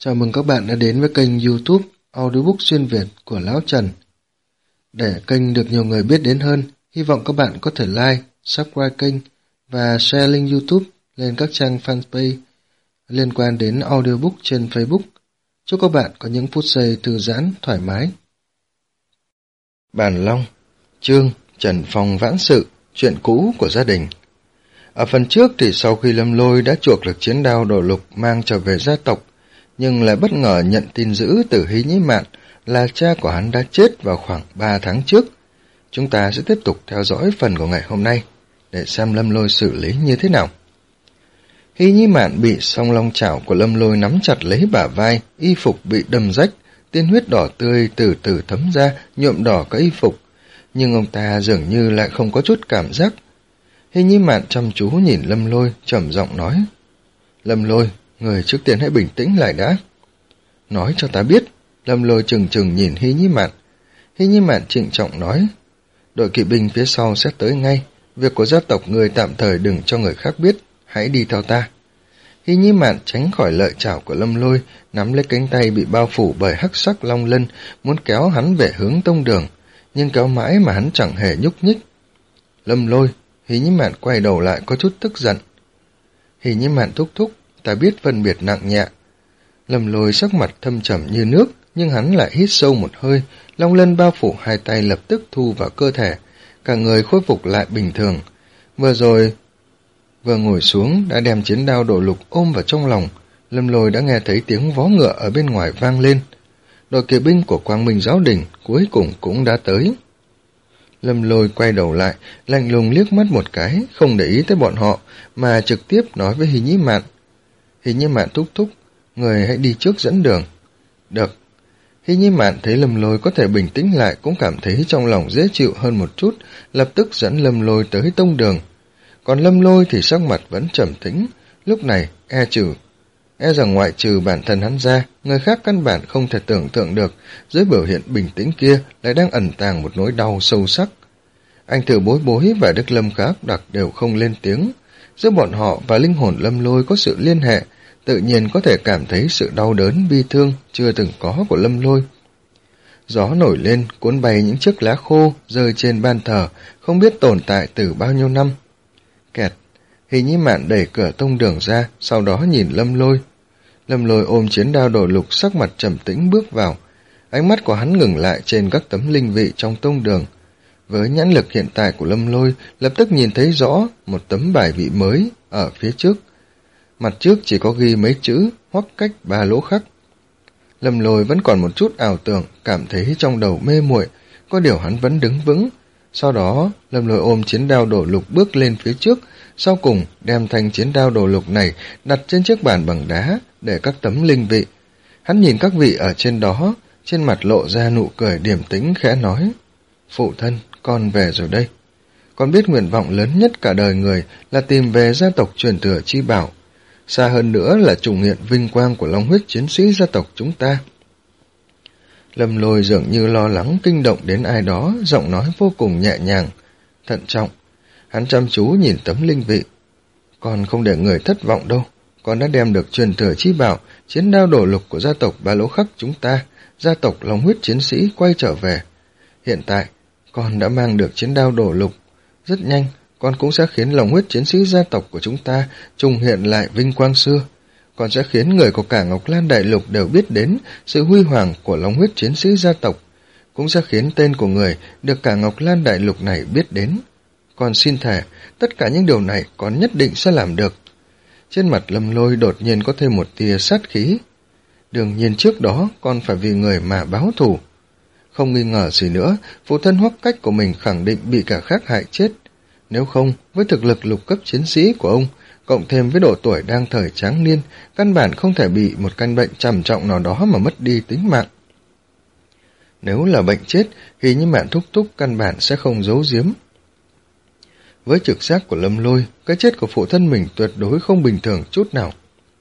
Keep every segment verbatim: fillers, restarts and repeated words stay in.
Chào mừng các bạn đã đến với kênh YouTube Audiobook xuyên Việt của Lão Trần. Để kênh được nhiều người biết đến hơn, hy vọng các bạn có thể like, subscribe kênh và share link YouTube lên các trang fanpage liên quan đến audiobook trên Facebook. Chúc các bạn có những phút giây thư giãn, thoải mái. Bàn Long, chương Trần Phong vãn sự, chuyện cũ của gia đình. Ở phần trước thì sau khi Lâm Lôi đã chuộc được chiến đao Đồ Lục mang trở về gia tộc, nhưng lại bất ngờ nhận tin dữ từ Hí Nhĩ Mạn là cha của hắn đã chết vào khoảng ba tháng trước. Chúng ta sẽ tiếp tục theo dõi phần của ngày hôm nay để xem Lâm Lôi xử lý như thế nào. Hí Nhĩ Mạn bị song long chảo của Lâm Lôi nắm chặt lấy bả vai, y phục bị đâm rách, tiên huyết đỏ tươi từ từ thấm ra, nhuộm đỏ cả y phục, nhưng ông ta dường như lại không có chút cảm giác. Hí Nhĩ Mạn chăm chú nhìn Lâm Lôi, trầm giọng nói: "Lâm Lôi, người trước tiên hãy bình tĩnh lại đã." "Nói cho ta biết." Lâm Lôi chừng chừng nhìn Hí Nhĩ Mạn. Hí Nhĩ Mạn trịnh trọng nói: "Đội kỵ binh phía sau sẽ tới ngay. Việc của gia tộc người tạm thời đừng cho người khác biết. Hãy đi theo ta." Hí Nhĩ Mạn tránh khỏi lợi chảo của Lâm Lôi, nắm lấy cánh tay bị bao phủ bởi hắc sắc long lân, muốn kéo hắn về hướng tông đường, nhưng kéo mãi mà hắn chẳng hề nhúc nhích. "Lâm Lôi." Hí Nhĩ Mạn quay đầu lại có chút tức giận. "Hí Nhĩ Mạn thúc thúc, ta biết phân biệt nặng nhẹ." Lâm Lôi sắc mặt thâm trầm như nước, nhưng hắn lại hít sâu một hơi, long lân bao phủ hai tay lập tức thu vào cơ thể, cả người khôi phục lại bình thường. Vừa rồi, vừa ngồi xuống đã đem chiến đao Đồ Lục ôm vào trong lòng. Lâm Lôi đã nghe thấy tiếng vó ngựa ở bên ngoài vang lên. Đội kỵ binh của Quang Minh Giáo Đình cuối cùng cũng đã tới. Lâm Lôi quay đầu lại, lạnh lùng liếc mắt một cái, không để ý tới bọn họ, mà trực tiếp nói với Hí Nhĩ Mạn: "Hí Nhĩ Mạn thúc thúc, người hãy đi trước dẫn đường." "Được." Hí Nhĩ Mạn thấy Lâm Lôi có thể bình tĩnh lại cũng cảm thấy trong lòng dễ chịu hơn một chút, lập tức dẫn Lâm Lôi tới tông đường. Còn Lâm Lôi thì sắc mặt vẫn trầm tĩnh, lúc này e trừ e rằng ngoại trừ bản thân hắn ra, người khác căn bản không thể tưởng tượng được dưới biểu hiện bình tĩnh kia lại đang ẩn tàng một nỗi đau sâu sắc. Anh Thử Bối Bối và Đức Lâm Khá Đặc đều không lên tiếng. Giữa bọn họ và linh hồn Lâm Lôi có sự liên hệ, tự nhiên có thể cảm thấy sự đau đớn bi thương chưa từng có của Lâm Lôi. Gió nổi lên, cuốn bay những chiếc lá khô rơi trên ban thờ, không biết tồn tại từ bao nhiêu năm. Kẹt. Hí Nhĩ Mạn đẩy cửa tông đường ra, sau đó nhìn Lâm Lôi. Lâm Lôi ôm chiến đao Đồ Lục, sắc mặt trầm tĩnh bước vào. Ánh mắt của hắn ngừng lại trên các tấm linh vị trong tông đường. Với nhãn lực hiện tại của Lâm Lôi, lập tức nhìn thấy rõ một tấm bài vị mới ở phía trước. Mặt trước chỉ có ghi mấy chữ Hoắc Cách Ba Lỗ Khắc. Lâm Lôi vẫn còn một chút ảo tưởng, cảm thấy trong đầu mê muội, có điều hắn vẫn đứng vững. Sau đó, Lâm Lôi ôm chiến đao Đồ Lục bước lên phía trước, sau cùng đem thanh chiến đao Đồ Lục này đặt trên chiếc bàn bằng đá để các tấm linh vị. Hắn nhìn các vị ở trên đó, trên mặt lộ ra nụ cười điềm tĩnh khẽ nói: "Phụ thân, con về rồi đây. Con biết nguyện vọng lớn nhất cả đời người là tìm về gia tộc truyền thừa chi bảo. Xa hơn nữa là trùng hiện vinh quang của long huyết chiến sĩ gia tộc chúng ta." Lâm Lôi dường như lo lắng kinh động đến ai đó, giọng nói vô cùng nhẹ nhàng, thận trọng. Hắn chăm chú nhìn tấm linh vị. "Con không để người thất vọng đâu. Con đã đem được truyền thừa chi bảo, chiến đao Đồ Lục của gia tộc Ba Lỗ Khắc chúng ta, gia tộc long huyết chiến sĩ quay trở về. Hiện tại, con đã mang được chiến đao Đồ Lục. Rất nhanh, con cũng sẽ khiến long huyết chiến sĩ gia tộc của chúng ta trùng hiện lại vinh quang xưa. Con sẽ khiến người của cả Ngọc Lan Đại Lục đều biết đến sự huy hoàng của long huyết chiến sĩ gia tộc, cũng sẽ khiến tên của người được cả Ngọc Lan Đại Lục này biết đến. Con xin thề, tất cả những điều này con nhất định sẽ làm được." Trên mặt Lâm Lôi đột nhiên có thêm một tia sát khí. "Đương nhiên trước đó con phải vì người mà báo thù." Không nghi ngờ gì nữa, phụ thân Hoắc Cách của mình khẳng định bị cả khác hại chết. Nếu không, với thực lực lục cấp chiến sĩ của ông, cộng thêm với độ tuổi đang thời tráng niên, căn bản không thể bị một căn bệnh trầm trọng nào đó mà mất đi tính mạng. Nếu là bệnh chết, Hí Nhĩ Mạn thúc thúc căn bản sẽ không giấu giếm. Với trực giác của Lâm Lôi, cái chết của phụ thân mình tuyệt đối không bình thường chút nào.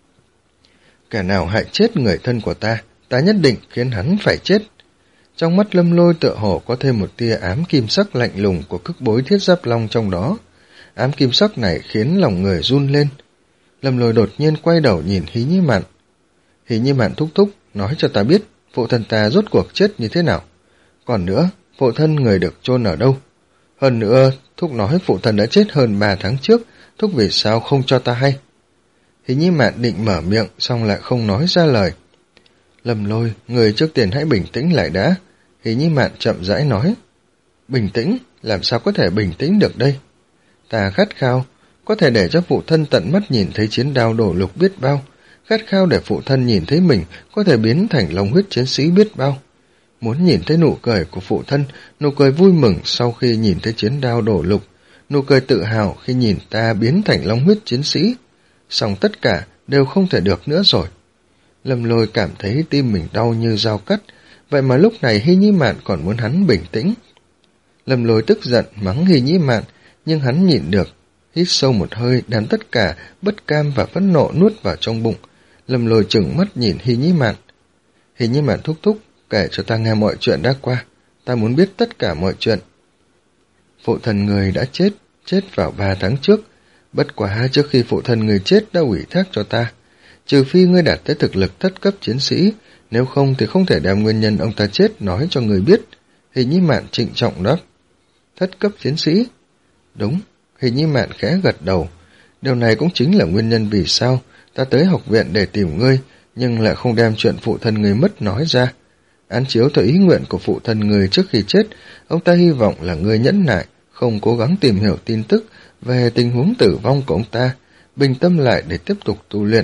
Kẻ nào hại chết người thân của ta, ta nhất định khiến hắn phải chết. Trong mắt Lâm Lôi tựa hồ có thêm một tia ám kim sắc lạnh lùng của cức bối thiết giáp long trong đó. Ám kim sắc này khiến lòng người run lên. Lâm Lôi đột nhiên quay đầu nhìn Hí Nhĩ Mạn. Hỷ Nhi Mạn thúc thúc, nói cho ta biết, phụ thân ta rốt cuộc chết như thế nào. Còn nữa, phụ thân người được chôn ở đâu? Hơn nữa, thúc nói phụ thân đã chết hơn ba tháng trước, thúc vì sao không cho ta hay? Hỷ Nhi Mạn định mở miệng, xong lại không nói ra lời. Lâm Lôi, người trước tiên hãy bình tĩnh lại đã. Hỷ Nhi Mạn chậm rãi nói. Bình tĩnh? Làm sao có thể bình tĩnh được đây? Ta khát khao, có thể để cho phụ thân tận mắt nhìn thấy chiến đao đổ lục biết bao, khát khao để phụ thân nhìn thấy mình có thể biến thành long huyết chiến sĩ biết bao. Muốn nhìn thấy nụ cười của phụ thân, nụ cười vui mừng sau khi nhìn thấy chiến đao đổ lục, nụ cười tự hào khi nhìn ta biến thành long huyết chiến sĩ. Song tất cả đều không thể được nữa rồi. Lâm Lôi cảm thấy tim mình đau như dao cắt, vậy mà lúc này Hy Nhĩ Mạn còn muốn hắn bình tĩnh. Lâm Lôi tức giận mắng Hy Nhĩ Mạn, nhưng hắn nhịn được, hít sâu một hơi đem tất cả bất cam và phẫn nộ nuốt vào trong bụng. Lâm Lôi trừng mắt nhìn Hy Nhĩ Mạn. Hy Nhĩ Mạn thúc thúc, kể cho ta nghe mọi chuyện đã qua, ta muốn biết tất cả mọi chuyện. Phụ thân người đã chết, chết vào ba tháng trước, bất quá trước khi phụ thân người chết đã ủy thác cho ta. Trừ phi ngươi đạt tới thực lực thất cấp chiến sĩ, nếu không thì không thể đem nguyên nhân ông ta chết nói cho người biết. Hy Nhĩ Mạn trịnh trọng đáp. Thất cấp chiến sĩ? Đúng. Hy Nhĩ Mạn khẽ gật đầu. Điều này cũng chính là nguyên nhân vì sao ta tới học viện để tìm ngươi, nhưng lại không đem chuyện phụ thân người mất nói ra. Án chiếu theo ý nguyện của phụ thân người trước khi chết, ông ta hy vọng là ngươi nhẫn nại, không cố gắng tìm hiểu tin tức về tình huống tử vong của ông ta, bình tâm lại để tiếp tục tu luyện.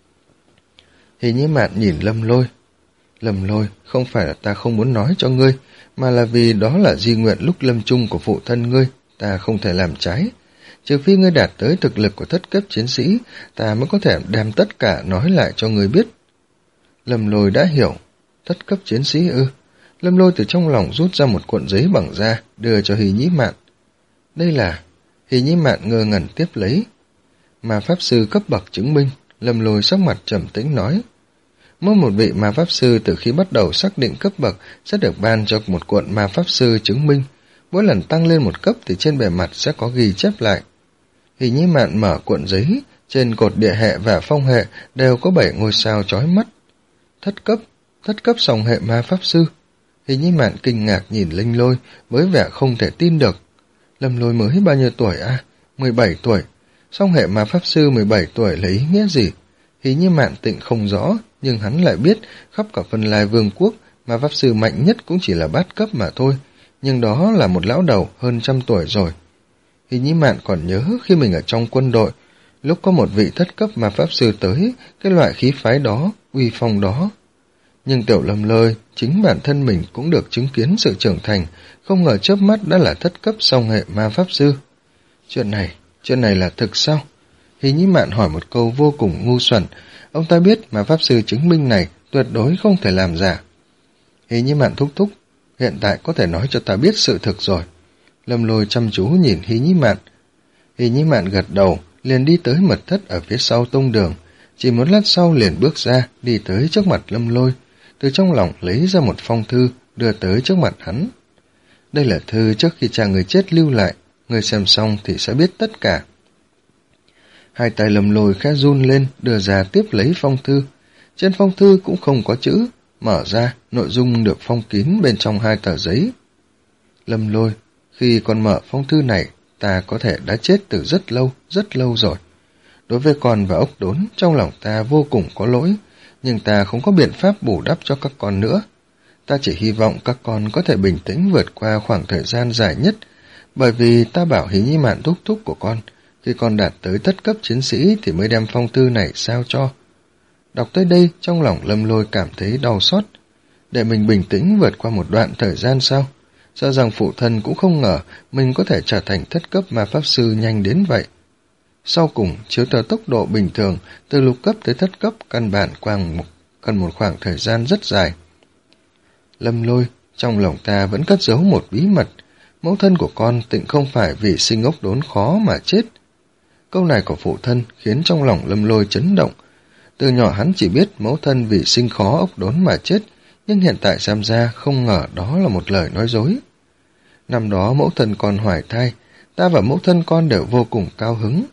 Hy Nhĩ Mạn nhìn Lâm Lôi. Lâm Lôi, không phải là ta không muốn nói cho ngươi, mà là vì đó là di nguyện lúc lâm chung của phụ thân ngươi, ta không thể làm trái. Trừ phi ngươi đạt tới thực lực của thất cấp chiến sĩ, ta mới có thể đem tất cả nói lại cho ngươi biết. Lâm Lôi đã hiểu. Thất cấp chiến sĩ ư? Lâm Lôi từ trong lòng rút ra một cuộn giấy bằng da, đưa cho Hy Nhĩ Mạn. Đây là... Hy Nhĩ Mạn ngơ ngẩn tiếp lấy. Ma pháp sư cấp bậc chứng minh. Lâm Lôi sắc mặt trầm tĩnh nói. Mỗi một vị ma pháp sư từ khi bắt đầu xác định cấp bậc sẽ được ban cho một cuộn ma pháp sư chứng minh. Mỗi lần tăng lên một cấp thì trên bề mặt sẽ có ghi chép lại. Hy Nhĩ Mạn mở cuộn giấy, trên cột địa hệ và phong hệ đều có bảy ngôi sao chói mắt. Thất cấp, thất cấp song hệ ma pháp sư. Hy Nhĩ Mạn kinh ngạc nhìn Linh Lôi với vẻ không thể tin được. Lâm Lôi mới bao nhiêu tuổi à? mười bảy tuổi. Song hệ ma pháp sư mười bảy tuổi là ý nghĩa gì? Hy Nhĩ Mạn tịnh không rõ, nhưng hắn lại biết khắp cả Vân Lai Vương quốc, ma pháp sư mạnh nhất cũng chỉ là bát cấp mà thôi, nhưng đó là một lão đầu hơn trăm tuổi rồi. Hy Nhĩ Mạn còn nhớ khi mình ở trong quân đội, lúc có một vị thất cấp ma pháp sư tới, cái loại khí phái đó, uy phong đó. Nhưng Tiểu Lâm Lôi, chính bản thân mình cũng được chứng kiến sự trưởng thành, không ngờ chớp mắt đã là thất cấp song hệ ma pháp sư. Chuyện này, chuyện này là thực sao? Hy Nhĩ Mạn hỏi một câu vô cùng ngu xuẩn, ông ta biết ma pháp sư chứng minh này tuyệt đối không thể làm giả. Hy Nhĩ Mạn thúc thúc, hiện tại có thể nói cho ta biết sự thực rồi. Lâm Lôi chăm chú nhìn Hy Nhĩ Mạn. Hy Nhĩ Mạn gật đầu, liền đi tới mật thất ở phía sau tông đường. Chỉ một lát sau liền bước ra, đi tới trước mặt Lâm Lôi. Từ trong lòng lấy ra một phong thư, đưa tới trước mặt hắn. Đây là thư trước khi cha người chết lưu lại, người xem xong thì sẽ biết tất cả. Hai tay Lâm Lôi khẽ run lên, đưa ra tiếp lấy phong thư. Trên phong thư cũng không có chữ, mở ra, nội dung được phong kín bên trong hai tờ giấy. Lâm Lôi, khi còn mở phong thư này, ta có thể đã chết từ rất lâu, rất lâu rồi. Đối với con và ốc đốn, trong lòng ta vô cùng có lỗi, nhưng ta không có biện pháp bù đắp cho các con nữa. Ta chỉ hy vọng các con có thể bình tĩnh vượt qua khoảng thời gian dài nhất, bởi vì ta bảo Hy Nhĩ Mạn thúc thúc của con, khi con đạt tới thất cấp chiến sĩ thì mới đem phong thư này sao cho. Đọc tới đây, trong lòng Lâm Lôi cảm thấy đau xót. Để mình bình tĩnh vượt qua một đoạn thời gian sao? Sợ rằng phụ thân cũng không ngờ mình có thể trở thành thất cấp ma pháp sư nhanh đến vậy. Sau cùng, chiếu theo tốc độ bình thường, từ lục cấp tới thất cấp căn bản quang một, cần một khoảng thời gian rất dài. Lâm Lôi, trong lòng ta vẫn cất giấu một bí mật. Mẫu thân của con tịnh không phải vì sinh ốc đốn khó mà chết. Câu này của phụ thân khiến trong lòng Lâm Lôi chấn động. Từ nhỏ hắn chỉ biết mẫu thân vì sinh khó ốc đốn mà chết, nhưng hiện tại xem ra không ngờ đó là một lời nói dối. Năm đó mẫu thân con hoài thai, ta và mẫu thân con đều vô cùng cao hứng,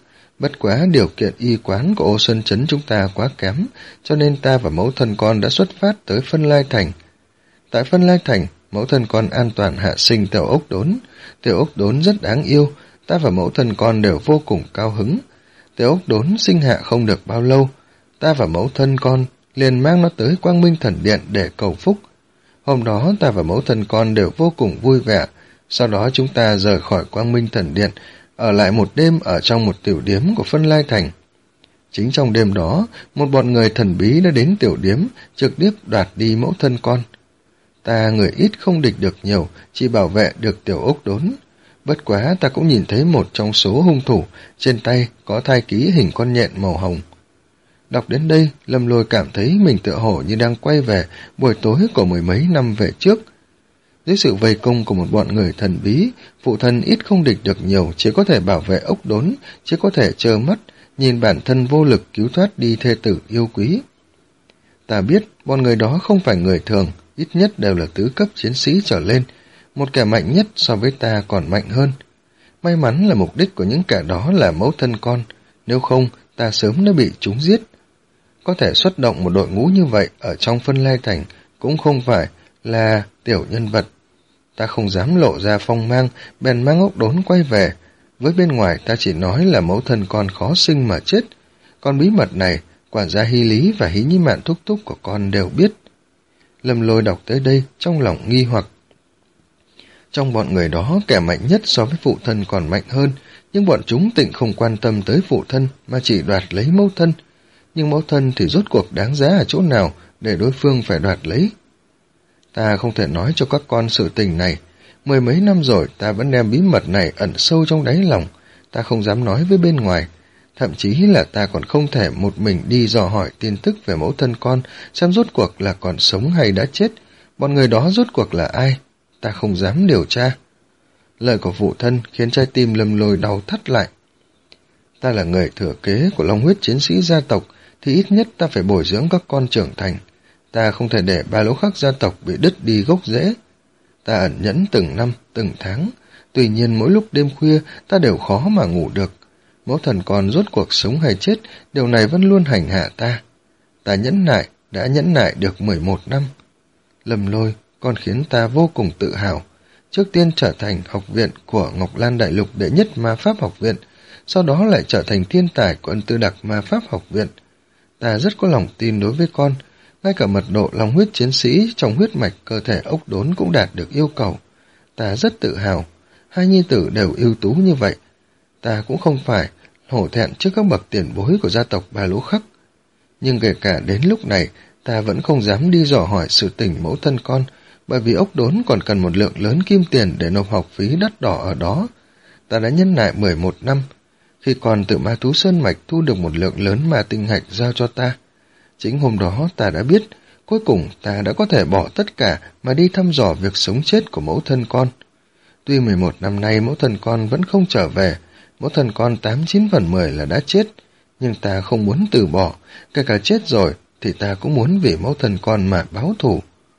Bất quá điều kiện y quán của Ô Xuân Trấn chúng ta quá kém, cho nên ta và mẫu thân con đã xuất phát tới Phân Lai Thành. Tại Phân Lai Thành, mẫu thân con an toàn hạ sinh Tiểu Ốc Đốn. Tiểu Ốc Đốn rất đáng yêu, ta và mẫu thân con đều vô cùng cao hứng. Tiểu Ốc Đốn sinh hạ không được bao lâu, ta và mẫu thân con liền mang nó tới Quang Minh Thần Điện để cầu phúc. Hôm đó ta và mẫu thân con đều vô cùng vui vẻ, sau đó chúng ta rời khỏi Quang Minh Thần Điện, ở lại một đêm ở trong một tiểu điếm của Phân Lai Thành. Chính trong đêm đó, một bọn người thần bí đã đến tiểu điếm, trực tiếp đoạt đi mẫu thân con. Ta người ít không địch được nhiều, chỉ bảo vệ được Tiểu Ốc Đốn. Bất quá ta cũng nhìn thấy một trong số hung thủ, trên tay có thai ký hình con nhện màu hồng. Đọc đến đây, Lâm Lôi cảm thấy mình tựa hồ như đang quay về buổi tối của mười mấy năm về trước. Dưới sự vây công của một bọn người thần bí, phụ thân ít không địch được nhiều, chỉ có thể bảo vệ Ốc Đốn, chỉ có thể trơ mắt, nhìn bản thân vô lực cứu thoát đi thê tử yêu quý. Ta biết, bọn người đó không phải người thường, ít nhất đều là tứ cấp chiến sĩ trở lên, một kẻ mạnh nhất so với ta còn mạnh hơn. May mắn là mục đích của những kẻ đó là mẫu thân con, nếu không ta sớm đã bị chúng giết. Có thể xuất động một đội ngũ như vậy ở trong Phân Lai Thành cũng không phải là tiểu nhân vật. Ta không dám lộ ra phong mang, bèn mang Ốc Đốn quay về. Với bên ngoài ta chỉ nói là mẫu thân con khó sinh mà chết. Còn bí mật này, quản gia Hy Lý và Hí Nhi Mạn thúc thúc của con đều biết. Lâm Lôi đọc tới đây trong lòng nghi hoặc. Trong bọn người đó, kẻ mạnh nhất so với phụ thân còn mạnh hơn, nhưng bọn chúng tịnh không quan tâm tới phụ thân mà chỉ đoạt lấy mẫu thân. Nhưng mẫu thân thì rốt cuộc đáng giá ở chỗ nào để đối phương phải đoạt lấy? Ta không thể nói cho các con sự tình này. Mười mấy năm rồi ta vẫn đem bí mật này ẩn sâu trong đáy lòng. Ta không dám nói với bên ngoài. Thậm chí là ta còn không thể một mình đi dò hỏi tin tức về mẫu thân con, xem rốt cuộc là còn sống hay đã chết. Bọn người đó rốt cuộc là ai? Ta không dám điều tra. Lời của phụ thân khiến trái tim Lâm Lôi đau thắt lại. Ta là người thừa kế của Long huyết chiến sĩ gia tộc, thì ít nhất ta phải bồi dưỡng các con trưởng thành. Ta không thể để Ba Lỗ Khắc gia tộc bị đứt đi gốc rễ. Ta ẩn nhẫn từng năm, từng tháng. Tuy nhiên mỗi lúc đêm khuya ta đều khó mà ngủ được. Mẫu thần con rốt cuộc sống hay chết, điều này vẫn luôn hành hạ ta. Ta nhẫn nại, đã nhẫn nại được mười một năm. Lâm Lôi, con khiến ta vô cùng tự hào. Trước tiên trở thành học viện của Ngọc Lan Đại Lục đệ nhất ma pháp học viện, sau đó lại trở thành thiên tài của Ân Tư Đặc ma pháp học viện. Ta rất có lòng tin đối với con, ngay cả mật độ long huyết chiến sĩ trong huyết mạch cơ thể Ốc Đốn cũng đạt được yêu cầu. Ta rất tự hào, hai nhi tử đều ưu tú như vậy. Ta cũng không phải hổ thẹn trước các bậc tiền bối của gia tộc Ba Lỗ Khắc. Nhưng kể cả đến lúc này, ta vẫn không dám đi dò hỏi sự tình mẫu thân con, bởi vì Ốc Đốn còn cần một lượng lớn kim tiền để nộp học phí đắt đỏ ở đó. Ta đã nhân lại mười một năm, khi còn từ Ma Thú Sơn Mạch thu được một lượng lớn ma tinh hạch giao cho ta. Chính hôm đó ta đã biết, cuối cùng ta đã có thể bỏ tất cả mà đi thăm dò việc sống chết của mẫu thân con. Tuy mười một năm nay mẫu thân con vẫn không trở về, mẫu thân con tám chín phần mười là đã chết, nhưng ta không muốn từ bỏ, kể cả chết rồi thì ta cũng muốn vì mẫu thân con mà báo thù.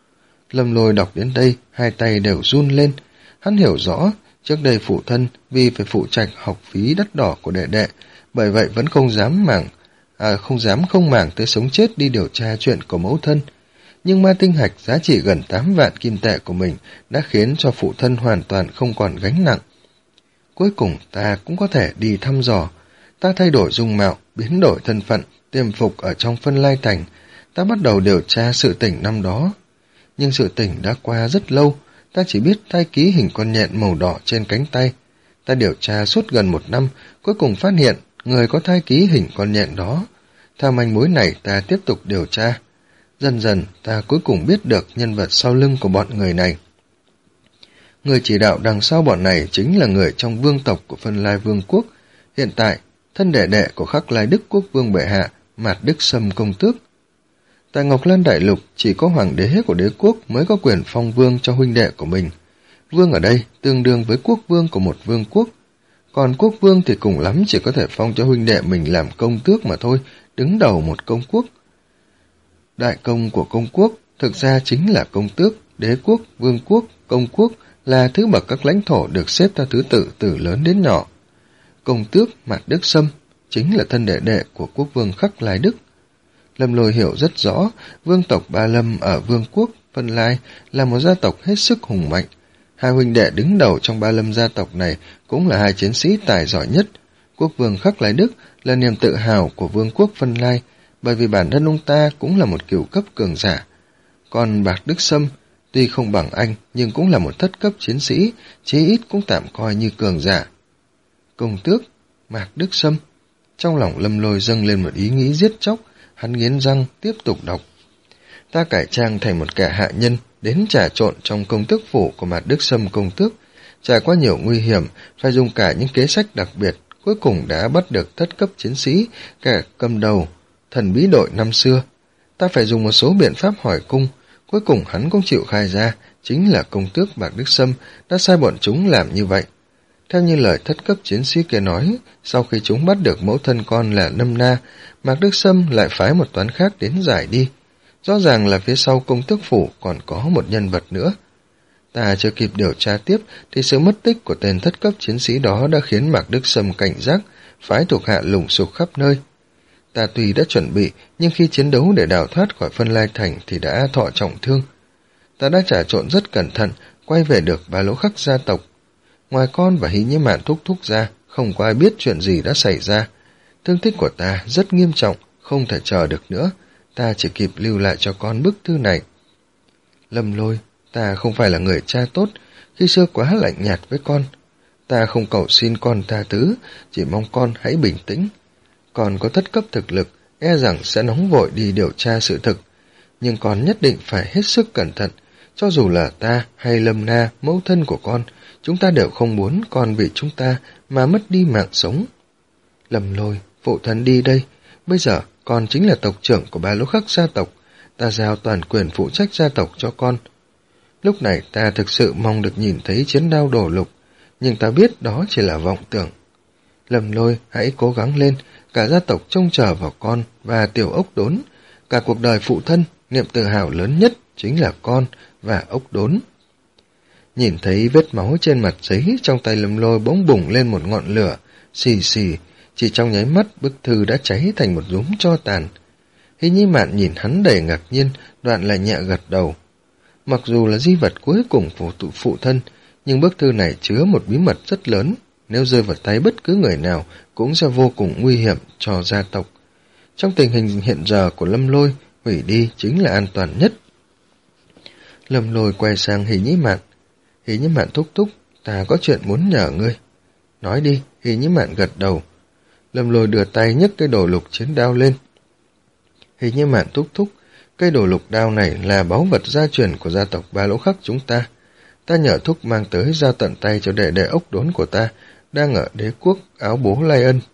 Lâm Lôi đọc đến đây, hai tay đều run lên. Hắn hiểu rõ, trước đây phụ thân vì phải phụ trách học phí đắt đỏ của đệ đệ, bởi vậy vẫn không dám màng, à, không dám không màng tới sống chết đi điều tra chuyện của mẫu thân. Nhưng ma tinh hạch giá trị gần tám vạn kim tệ của mình đã khiến cho phụ thân hoàn toàn không còn gánh nặng. Cuối cùng ta cũng có thể đi thăm dò. Ta thay đổi dung mạo, biến đổi thân phận, tiềm phục ở trong Phân Lai Thành. Ta bắt đầu điều tra sự tình năm đó. Nhưng sự tình đã qua rất lâu, ta chỉ biết thai ký hình con nhện màu đỏ trên cánh tay. Ta điều tra suốt gần một năm, cuối cùng phát hiện người có thai ký hình con nhện đó. Theo manh mối này ta tiếp tục điều tra. Dần dần ta cuối cùng biết được nhân vật sau lưng của bọn người này. Người chỉ đạo đằng sau bọn này chính là người trong vương tộc của Phân Lai Vương quốc. Hiện tại, thân đệ đệ của Khắc Lai Đức Quốc Vương bệ hạ, Mạt Đức Sâm công tước. Tại Ngọc Lan Đại Lục, chỉ có hoàng đế của đế quốc mới có quyền phong vương cho huynh đệ của mình. Vương ở đây tương đương với quốc vương của một vương quốc. Còn quốc vương thì cùng lắm chỉ có thể phong cho huynh đệ mình làm công tước mà thôi, đứng đầu một công quốc. Đại công của công quốc thực ra chính là công tước, đế quốc, vương quốc, công quốc là thứ bậc các lãnh thổ được xếp theo thứ tự từ lớn đến nhỏ. Công tước Mạt Đức Sâm chính là thân đệ đệ của quốc vương Khắc Lai Đức. Lâm Lôi hiểu rất rõ, vương tộc Ba Lâm ở vương quốc Vân Lai là một gia tộc hết sức hùng mạnh. Hai huynh đệ đứng đầu trong Ba Lâm gia tộc này cũng là hai chiến sĩ tài giỏi nhất. Quốc vương Khắc Lai Đức là niềm tự hào của vương quốc Vân Lai, bởi vì bản thân ông ta cũng là một cửu cấp cường giả. Còn Mạc Đức Sâm, tuy không bằng anh nhưng cũng là một thất cấp chiến sĩ, chí ít cũng tạm coi như cường giả. Công tước Mạc Đức Sâm, trong lòng Lâm Lôi dâng lên một ý nghĩ giết chóc. Hắn nghiến răng tiếp tục đọc. Ta cải trang thành một kẻ hạ nhân, đến trà trộn trong công tước phủ của Mạc Đức Sâm công tước, trải qua nhiều nguy hiểm, phải dùng cả những kế sách đặc biệt, cuối cùng đã bắt được thất cấp chiến sĩ, kẻ cầm đầu, thần bí đội năm xưa. Ta phải dùng một số biện pháp hỏi cung, cuối cùng hắn cũng chịu khai ra, chính là công tước Mạc Đức Sâm đã sai bọn chúng làm như vậy. Theo như lời thất cấp chiến sĩ kia nói, sau khi chúng bắt được mẫu thân con là Lâm Na, Mạc Đức Sâm lại phái một toán khác đến giải đi. Rõ ràng là phía sau công tước phủ còn có một nhân vật nữa. Ta chưa kịp điều tra tiếp thì sự mất tích của tên thất cấp chiến sĩ đó đã khiến Mạc Đức Sâm cảnh giác, phái thuộc hạ lùng sục khắp nơi. Ta tuy đã chuẩn bị, nhưng khi chiến đấu để đào thoát khỏi Phân Lai Thành thì đã thọ trọng thương. Ta đã trà trộn rất cẩn thận, quay về được Ba Lỗ Khắc gia tộc. Ngoài con và Hí Nhĩ Mạn thúc thúc ra, không có ai biết chuyện gì đã xảy ra. Thương tích của ta rất nghiêm trọng, không thể chờ được nữa. Ta chỉ kịp lưu lại cho con bức thư này. Lâm Lôi, ta không phải là người cha tốt, khi xưa quá lạnh nhạt với con. Ta không cầu xin con tha thứ, chỉ mong con hãy bình tĩnh. Con có thất cấp thực lực, e rằng sẽ nóng vội đi điều tra sự thực. Nhưng con nhất định phải hết sức cẩn thận, cho dù là ta hay Lâm Na, mẫu thân của con, chúng ta đều không muốn con vì chúng ta mà mất đi mạng sống. Lâm Lôi, phụ thân đi đây. Bây giờ con chính là tộc trưởng của Ba Lỗ Khắc gia tộc. Ta giao toàn quyền phụ trách gia tộc cho con. Lúc này ta thực sự mong được nhìn thấy chiến đao đổ lục, nhưng ta biết đó chỉ là vọng tưởng. Lâm Lôi, hãy cố gắng lên, cả gia tộc trông chờ vào con và tiểu ốc đốn. Cả cuộc đời phụ thân, niềm tự hào lớn nhất chính là con và ốc đốn. Nhìn thấy vết máu trên mặt giấy, trong tay Lâm Lôi bỗng bùng lên một ngọn lửa, xì xì, chỉ trong nháy mắt bức thư đã cháy thành một nhúm tro tàn. Hí Nhĩ Mạn nhìn hắn đầy ngạc nhiên, đoạn lại nhẹ gật đầu. Mặc dù là di vật cuối cùng của tụ phụ thân, nhưng bức thư này chứa một bí mật rất lớn, nếu rơi vào tay bất cứ người nào cũng sẽ vô cùng nguy hiểm cho gia tộc. Trong tình hình hiện giờ của Lâm Lôi, hủy đi chính là an toàn nhất. Lâm Lôi quay sang Hí Nhĩ Mạn. Hí Nhĩ Mạn thúc thúc, ta có chuyện muốn nhờ ngươi. Nói đi. Hí Nhĩ Mạn gật đầu. Lâm Lôi đưa tay nhấc cây đồ lục chiến đao lên. Hí Nhĩ Mạn thúc thúc, cây đồ lục đao này là báu vật gia truyền của gia tộc Ba Lỗ Khắc chúng ta. Ta nhờ thúc mang tới giao tận tay cho đệ đệ ốc đốn của ta, đang ở đế quốc Áo Bố Lai Ân.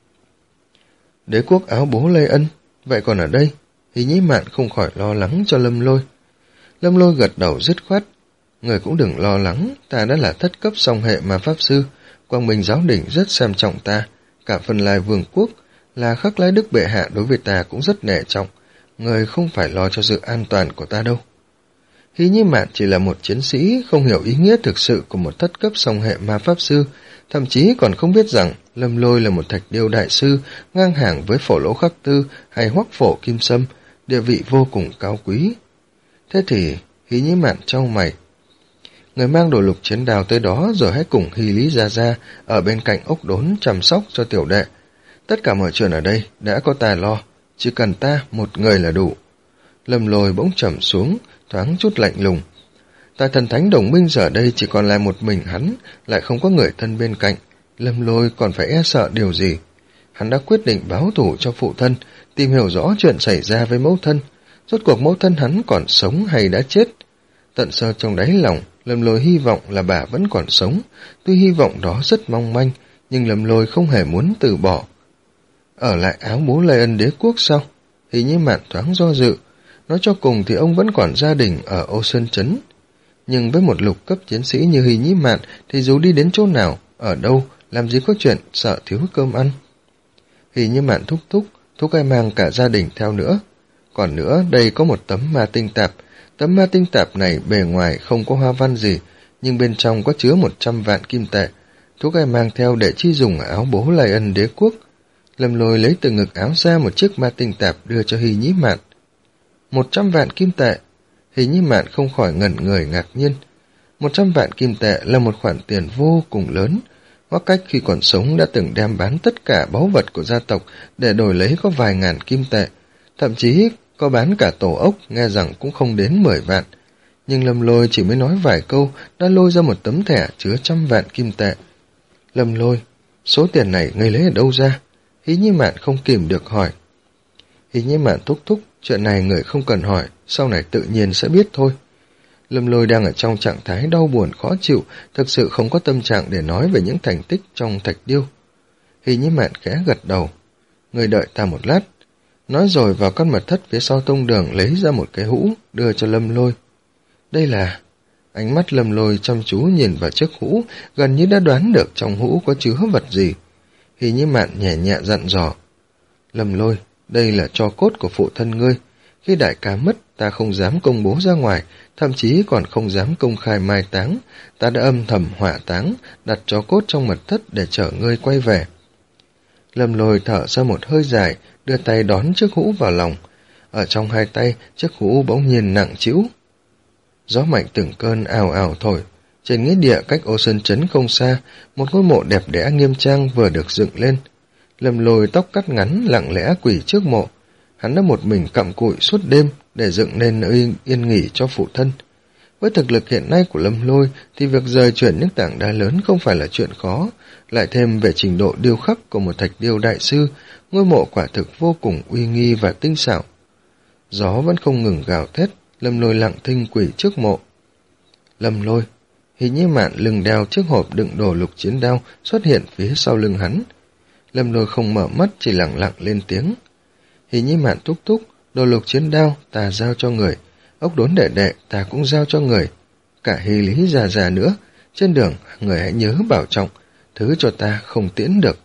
Đế quốc Áo Bố Lai Ân? Vậy còn ở đây? Hí Nhĩ Mạn không khỏi lo lắng cho Lâm Lôi. Lâm Lôi gật đầu dứt khoát. Người cũng đừng lo lắng, ta đã là thất cấp song hệ ma pháp sư, Quang Minh giáo đỉnh rất xem trọng ta, cả Phân Lai vương quốc, là Khắc Lai Đức bệ hạ đối với ta cũng rất nể trọng, người không phải lo cho sự an toàn của ta đâu. Hí Nhĩ Mạn chỉ là một chiến sĩ, không hiểu ý nghĩa thực sự của một thất cấp song hệ ma pháp sư, thậm chí còn không biết rằng Lâm Lôi là một thạch điêu đại sư, ngang hàng với Phổ Lỗ Khắc Tư hay Hoắc Phổ Kim Sâm, địa vị vô cùng cao quý. Thế thì, Hí Nhĩ Mạn trao mày. Người mang đồ lục chiến đao tới đó rồi hãy cùng Hy Lý Gia Gia ở bên cạnh ốc đốn chăm sóc cho tiểu đệ. Tất cả mọi chuyện ở đây đã có ta lo, chỉ cần ta một người là đủ. Lâm Lôi bỗng trầm xuống, thoáng chút lạnh lùng. Tại thần thánh đồng minh giờ đây chỉ còn là một mình hắn, lại không có người thân bên cạnh. Lâm Lôi còn phải e sợ điều gì? Hắn đã quyết định báo thù cho phụ thân, tìm hiểu rõ chuyện xảy ra với mẫu thân. Rốt cuộc mẫu thân hắn còn sống hay đã chết? Tận sâu trong đáy lòng, Lâm Lôi hy vọng là bà vẫn còn sống. Tuy hy vọng đó rất mong manh, nhưng Lâm Lôi không hề muốn từ bỏ. Ở lại Áo Bố Lai Ân đế quốc sao? Hí Nhĩ Mạn thoáng do dự. Nói cho cùng thì ông vẫn còn gia đình ở Ô Sơn Trấn. Nhưng với một lục cấp chiến sĩ như Hí Nhĩ Mạn thì dù đi đến chỗ nào, ở đâu, làm gì có chuyện sợ thiếu cơm ăn. Hí Nhĩ Mạn thúc thúc, thúc ai mang cả gia đình theo nữa. Còn nữa, đây có một tấm ma tinh tạp. Tấm ma tinh tạp này bề ngoài không có hoa văn gì, nhưng bên trong có chứa một trăm vạn kim tệ. Thúc ai mang theo để chi dùng ở Áo Bố Lai Ân đế quốc. Lâm Lôi lấy từ ngực áo ra một chiếc ma tinh tạp đưa cho Hy Nhĩ Mạn. Một trăm vạn kim tệ. Hy Nhĩ Mạn không khỏi ngẩn người ngạc nhiên. Một trăm vạn kim tệ là một khoản tiền vô cùng lớn. Hoắc Cách khi còn sống đã từng đem bán tất cả báu vật của gia tộc để đổi lấy có vài ngàn kim tệ. Thậm chí có bán cả tổ ốc, nghe rằng cũng không đến mười vạn. Nhưng Lâm Lôi chỉ mới nói vài câu đã lôi ra một tấm thẻ chứa trăm vạn kim tệ. Lâm Lôi, số tiền này ngươi lấy ở đâu ra? Hy Nhĩ Mạn không kìm được hỏi. Hy Nhĩ Mạn thúc thúc, chuyện này người không cần hỏi, sau này tự nhiên sẽ biết thôi. Lâm Lôi đang ở trong trạng thái đau buồn khó chịu, thực sự không có tâm trạng để nói về những thành tích trong thạch điêu. Hy Nhĩ Mạn khẽ gật đầu. Người đợi ta một lát. Nói rồi vào căn mật thất phía sau tông đường lấy ra một cái hũ, đưa cho Lâm Lôi. Đây là... Ánh mắt Lâm Lôi chăm chú nhìn vào chiếc hũ, gần như đã đoán được trong hũ có chứa vật gì. Hy Nhĩ Mạn nhẹ nhẹ dặn dò. Lâm Lôi, đây là tro cốt của phụ thân ngươi. Khi đại ca mất, ta không dám công bố ra ngoài, thậm chí còn không dám công khai mai táng. Ta đã âm thầm hỏa táng, đặt tro cốt trong mật thất để chở ngươi quay về. Lâm Lôi thở ra một hơi dài, đưa tay đón chiếc hũ vào lòng. Ở trong hai tay, chiếc hũ bỗng nhiên nặng trĩu. Gió mạnh từng cơn ào ào thổi. Trên nghĩa địa cách Ô Sơn Trấn không xa, một ngôi mộ đẹp đẽ nghiêm trang vừa được dựng lên. Lâm Lôi tóc cắt ngắn lặng lẽ quỳ trước mộ. Hắn đã một mình cặm cụi suốt đêm để dựng nên nơi yên nghỉ cho phụ thân. Với thực lực hiện nay của Lâm Lôi thì việc rời chuyển những tảng đá lớn không phải là chuyện khó. Lại thêm về trình độ điêu khắc của một thạch điêu đại sư, ngôi mộ quả thực vô cùng uy nghi và tinh xảo. Gió vẫn không ngừng gào thét. Lâm Lôi lặng thinh quỳ trước mộ. Lâm Lôi, Hy Nhĩ Mạn lưng đeo chiếc hộp đựng đồ lục chiến đao xuất hiện phía sau lưng hắn. Lâm Lôi không mở mắt, chỉ lặng lặng lên tiếng. Hy Nhĩ Mạn thúc thúc, đồ lục chiến đao ta giao cho người, ốc đốn đệ đệ ta cũng giao cho người, cả Hy Lý già già nữa. Trên đường người hãy nhớ bảo trọng, thứ cho ta không tiễn được.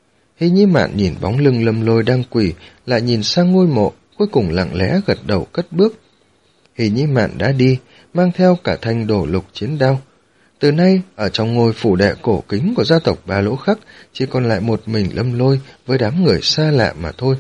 Hy Nhĩ Mạn nhìn bóng lưng Lâm Lôi đang quỳ, lại nhìn sang ngôi mộ, cuối cùng lặng lẽ gật đầu cất bước. Hy Nhĩ Mạn đã đi, mang theo cả thanh đồ lục chiến đao. Từ nay, ở trong ngôi phủ đệ cổ kính của gia tộc Ba Lỗ Khắc, chỉ còn lại một mình Lâm Lôi với đám người xa lạ mà thôi.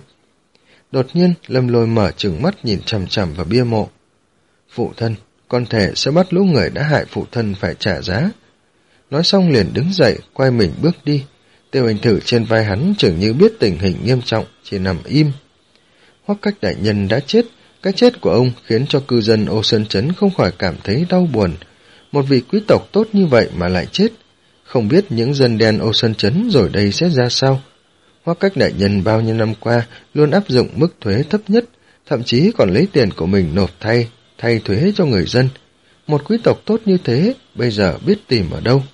Đột nhiên, Lâm Lôi mở trừng mắt nhìn chằm chằm vào bia mộ. Phụ thân, con thề sẽ bắt lũ người đã hại phụ thân phải trả giá. Nói xong liền đứng dậy, quay mình bước đi. Tiêu Anh Thử trên vai hắn chừng như biết tình hình nghiêm trọng, chỉ nằm im. Hoắc Cách đại nhân đã chết. Cái chết của ông khiến cho cư dân Ô Sơn Trấn không khỏi cảm thấy đau buồn. Một vị quý tộc tốt như vậy mà lại chết. Không biết những dân đen Ô Sơn Trấn rồi đây sẽ ra sao. Hoắc Cách đại nhân bao nhiêu năm qua luôn áp dụng mức thuế thấp nhất, thậm chí còn lấy tiền của mình nộp thay, thay thuế cho người dân. Một quý tộc tốt như thế, bây giờ biết tìm ở đâu.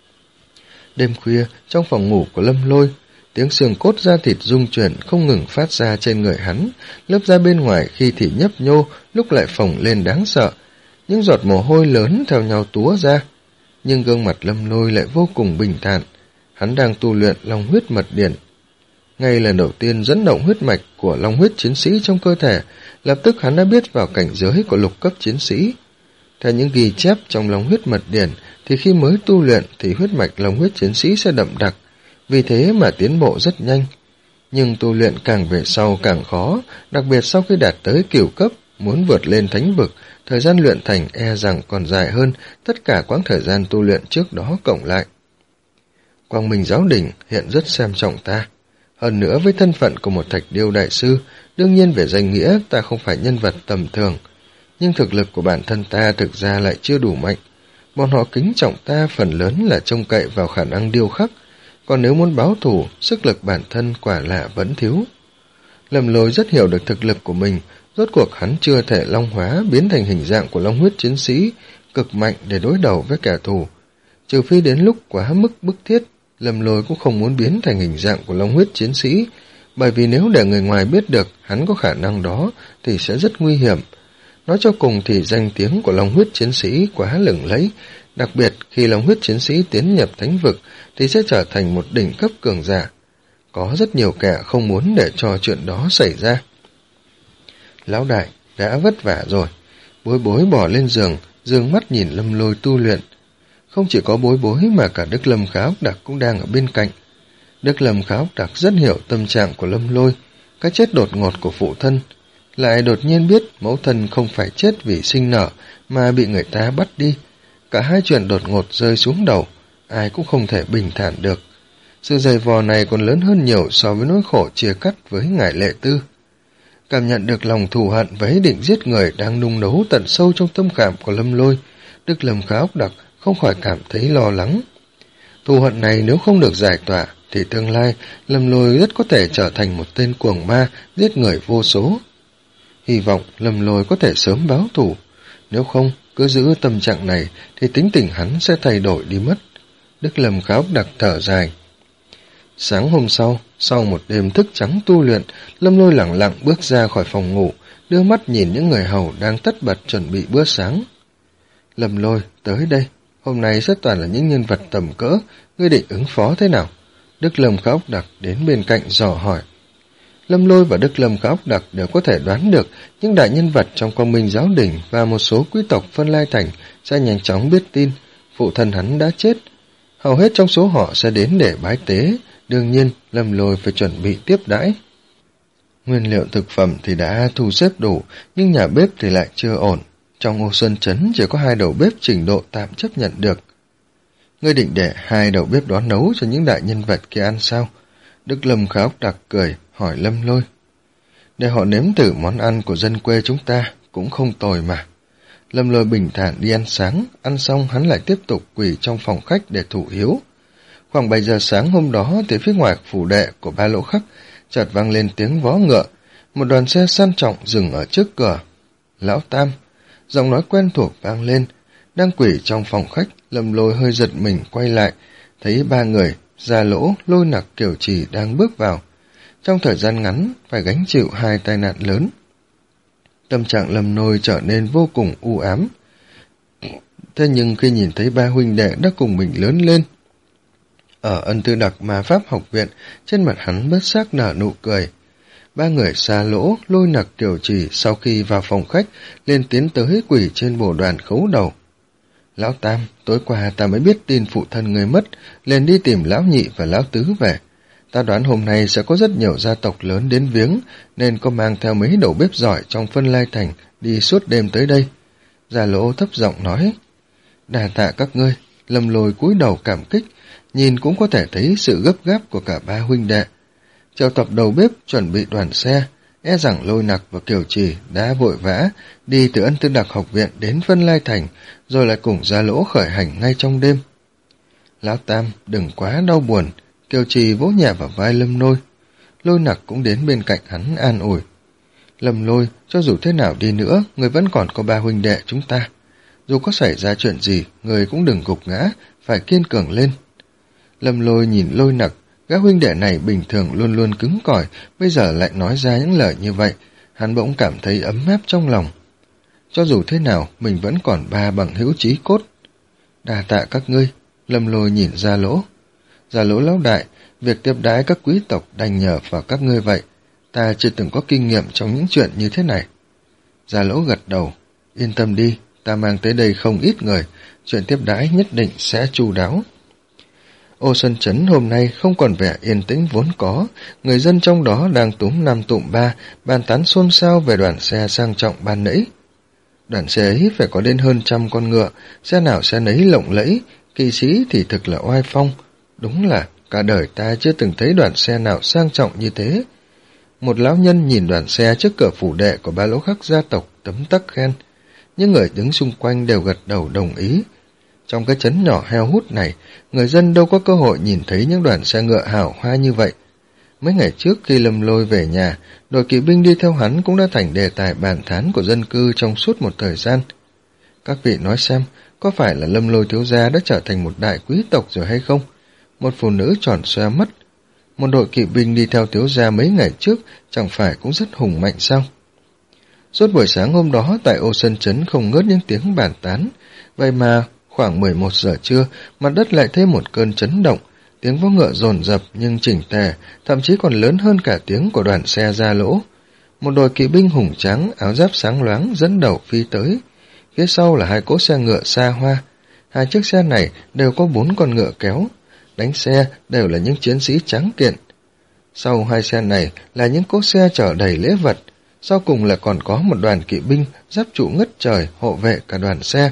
Đêm khuya, trong phòng ngủ của Lâm Lôi, tiếng xương cốt da thịt rung chuyển không ngừng phát ra trên người hắn, lớp da bên ngoài khi thì nhấp nhô, lúc lại phồng lên đáng sợ. Những giọt mồ hôi lớn theo nhau túa ra. Nhưng gương mặt Lâm Lôi lại vô cùng bình thản. Hắn đang tu luyện long huyết mật điển. Ngay lần đầu tiên dẫn động huyết mạch của long huyết chiến sĩ trong cơ thể, lập tức hắn đã biết vào cảnh giới của lục cấp chiến sĩ. Theo những ghi chép trong long huyết mật điển, thì khi mới tu luyện thì huyết mạch long huyết chiến sĩ sẽ đậm đặc, vì thế mà tiến bộ rất nhanh. Nhưng tu luyện càng về sau càng khó, đặc biệt sau khi đạt tới cửu cấp, muốn vượt lên thánh vực, thời gian luyện thành e rằng còn dài hơn tất cả quãng thời gian tu luyện trước đó cộng lại. Quang Minh Giáo Đình hiện rất xem trọng ta. Hơn nữa với thân phận của một thạch điêu đại sư, đương nhiên về danh nghĩa ta không phải nhân vật tầm thường. Nhưng thực lực của bản thân ta thực ra lại chưa đủ mạnh. Bọn họ kính trọng ta phần lớn là trông cậy vào khả năng điêu khắc, còn nếu muốn báo thù, sức lực bản thân quả lạ vẫn thiếu. Lâm Lôi rất hiểu được thực lực của mình, rốt cuộc hắn chưa thể long hóa biến thành hình dạng của long huyết chiến sĩ, cực mạnh để đối đầu với kẻ thù. Trừ phi đến lúc quá mức bức thiết, Lâm Lôi cũng không muốn biến thành hình dạng của long huyết chiến sĩ, bởi vì nếu để người ngoài biết được hắn có khả năng đó thì sẽ rất nguy hiểm. Nói cho cùng thì danh tiếng của long huyết chiến sĩ quá lừng lẫy, đặc biệt khi long huyết chiến sĩ tiến nhập thánh vực thì sẽ trở thành một đỉnh cấp cường giả. Có rất nhiều kẻ không muốn để cho chuyện đó xảy ra. Lão đại, đã vất vả rồi. Bối bối bỏ lên giường, dương mắt nhìn Lâm Lôi tu luyện. Không chỉ có bối bối mà cả Đức Lâm Khá Ốc Đặc cũng đang ở bên cạnh. Đức Lâm khá óc đặc rất hiểu tâm trạng của Lâm Lôi. Cái chết đột ngột của phụ thân, lại đột nhiên biết mẫu thân không phải chết vì sinh nở mà bị người ta bắt đi. Cả hai chuyện đột ngột rơi xuống đầu, ai cũng không thể bình thản được. Sự dày vò này còn lớn hơn nhiều so với nỗi khổ chia cắt với ngải Lệ Tư. Cảm nhận được lòng thù hận và ý định giết người đang nung nấu tận sâu trong tâm khảm của Lâm Lôi, Đức Lâm khá óc đặc không khỏi cảm thấy lo lắng. Thù hận này nếu không được giải tỏa, thì tương lai Lâm Lôi rất có thể trở thành một tên cuồng ma giết người vô số. Hy vọng Lâm Lôi có thể sớm báo thù, nếu không cứ giữ tâm trạng này thì tính tình hắn sẽ thay đổi đi mất. Đức Lâm khá óc đặc thở dài. Sáng hôm sau, sau một đêm thức trắng tu luyện, Lâm Lôi lẳng lặng bước ra khỏi phòng ngủ, đưa mắt nhìn những người hầu đang tất bật chuẩn bị bữa sáng. Lâm Lôi, tới đây, hôm nay sẽ toàn là những nhân vật tầm cỡ, ngươi định ứng phó thế nào? Đức Lâm khá óc đặc đến bên cạnh dò hỏi. Lâm Lôi và Đức Lâm khá óc đặc đều có thể đoán được những đại nhân vật trong Quang Minh Giáo Đình và một số quý tộc Phân Lai Thành sẽ nhanh chóng biết tin phụ thân hắn đã chết. Hầu hết trong số họ sẽ đến để bái tế, đương nhiên Lâm Lôi phải chuẩn bị tiếp đãi. Nguyên liệu thực phẩm thì đã thu xếp đủ, nhưng nhà bếp thì lại chưa ổn. Trong Ô Xuân Trấn chỉ có hai đầu bếp trình độ tạm chấp nhận được. Ngươi định để hai đầu bếp đó nấu cho những đại nhân vật kia ăn sao? Đức Lâm khá óc đặc cười, hỏi Lâm Lôi. Để họ nếm thử món ăn của dân quê chúng ta, cũng không tồi mà. Lâm Lôi bình thản đi ăn sáng, ăn xong hắn lại tiếp tục quỳ trong phòng khách để thủ hiếu. Khoảng bảy giờ sáng hôm đó thì phía ngoài phủ đệ của Ba Lỗ Khắc chợt vang lên tiếng vó ngựa, một đoàn xe sang trọng dừng ở trước cửa. Lão Tam, giọng nói quen thuộc vang lên. Đang quỳ trong phòng khách, Lâm Lôi hơi giật mình quay lại, thấy ba người, Gia Lỗ, Lôi Nặc, Kiều Trì đang bước vào. Trong thời gian ngắn, phải gánh chịu hai tai nạn lớn. Tâm trạng Lâm Lôi trở nên vô cùng u ám. Thế nhưng khi nhìn thấy ba huynh đệ đã cùng mình lớn lên, ở Ân Tư Đặc Ma Pháp Học Viện, trên mặt hắn bất giác nở nụ cười. Ba người Gia Lỗ, Lôi Nặc, Kiều Trì sau khi vào phòng khách, liền tiến tới quỳ trên bồ đoàn khấu đầu. Lão Tam, tối qua ta mới biết tin phụ thân người mất, liền đi tìm Lão Nhị và Lão Tứ về. Ta đoán hôm nay sẽ có rất nhiều gia tộc lớn đến viếng, nên có mang theo mấy đầu bếp giỏi trong Phân Lai Thành đi suốt đêm tới đây. Gia Lỗ thấp giọng nói. Đà tạ các ngươi. Lâm Lôi cúi đầu cảm kích, nhìn cũng có thể thấy sự gấp gáp của cả ba huynh đệ. Triệu tập đầu bếp chuẩn bị đoàn xe, e rằng Lôi Nặc và Kiều Trì đã vội vã đi từ Ân Tư Đặc Học Viện đến Phân Lai Thành, rồi lại cùng Gia Lỗ khởi hành ngay trong đêm. Lão Tam, đừng quá đau buồn. Kiều Trì vỗ nhẹ vào vai Lâm Lôi. Lôi Nặc cũng đến bên cạnh hắn an ủi. Lâm Lôi, cho dù thế nào đi nữa, người vẫn còn có ba huynh đệ chúng ta. Dù có xảy ra chuyện gì, người cũng đừng gục ngã, phải kiên cường lên. Lâm Lôi nhìn Lôi Nặc, gã huynh đệ này bình thường luôn luôn cứng cỏi, bây giờ lại nói ra những lời như vậy, hắn bỗng cảm thấy ấm áp trong lòng. Cho dù thế nào, mình vẫn còn ba bằng hữu chí cốt. Đà tạ các ngươi. Lâm Lôi nhìn Gia Lỗ. Gia Lỗ lão đại, việc tiếp đãi các quý tộc đành nhờ vào các ngươi vậy. Ta chưa từng có kinh nghiệm trong những chuyện như thế này. Gia Lỗ gật đầu. Yên tâm đi, ta mang tới đây không ít người, chuyện tiếp đãi nhất định sẽ chu đáo. Ô Xuân Trấn hôm nay không còn vẻ yên tĩnh vốn có, người dân trong đó đang túm năm tụm ba, bàn tán xôn xao về đoàn xe sang trọng ban nãy. Đoàn xe ấy phải có đến hơn trăm con ngựa, xe nào xe nấy lộng lẫy, kỵ sĩ thì thực là oai phong. Đúng là cả đời ta chưa từng thấy đoàn xe nào sang trọng như thế. Một lão nhân nhìn đoàn xe trước cửa phủ đệ của Ba Lỗ Khắc gia tộc tấm tắc khen. Những người đứng xung quanh đều gật đầu đồng ý. Trong cái trấn nhỏ heo hút này, người dân đâu có cơ hội nhìn thấy những đoàn xe ngựa hào hoa như vậy. Mấy ngày trước khi Lâm Lôi về nhà, đội kỵ binh đi theo hắn cũng đã thành đề tài bàn thán của dân cư trong suốt một thời gian. Các vị nói xem, có phải là Lâm Lôi thiếu gia đã trở thành một đại quý tộc rồi hay không? Một phụ nữ tròn xoe mất. Một đội kỵ binh đi theo thiếu gia mấy ngày trước chẳng phải cũng rất hùng mạnh sao? Suốt buổi sáng hôm đó tại Ô Xuân Trấn không ngớt những tiếng bàn tán. Vậy mà khoảng mười một giờ trưa, mặt đất lại thêm một cơn chấn động. Tiếng vó ngựa dồn dập nhưng chỉnh tề, thậm chí còn lớn hơn cả tiếng của đoàn xe Gia Lỗ. Một đội kỵ binh hùng tráng, áo giáp sáng loáng dẫn đầu phi tới. Phía sau là hai cỗ xe ngựa xa hoa. Hai chiếc xe này đều có bốn con ngựa kéo. đánh xe đều là những chiến sĩ tráng kiện. Sau hai xe này là những cỗ xe chở đầy lễ vật, sau cùng là còn có một đoàn kỵ binh giáp trụ ngất trời hộ vệ cả đoàn xe.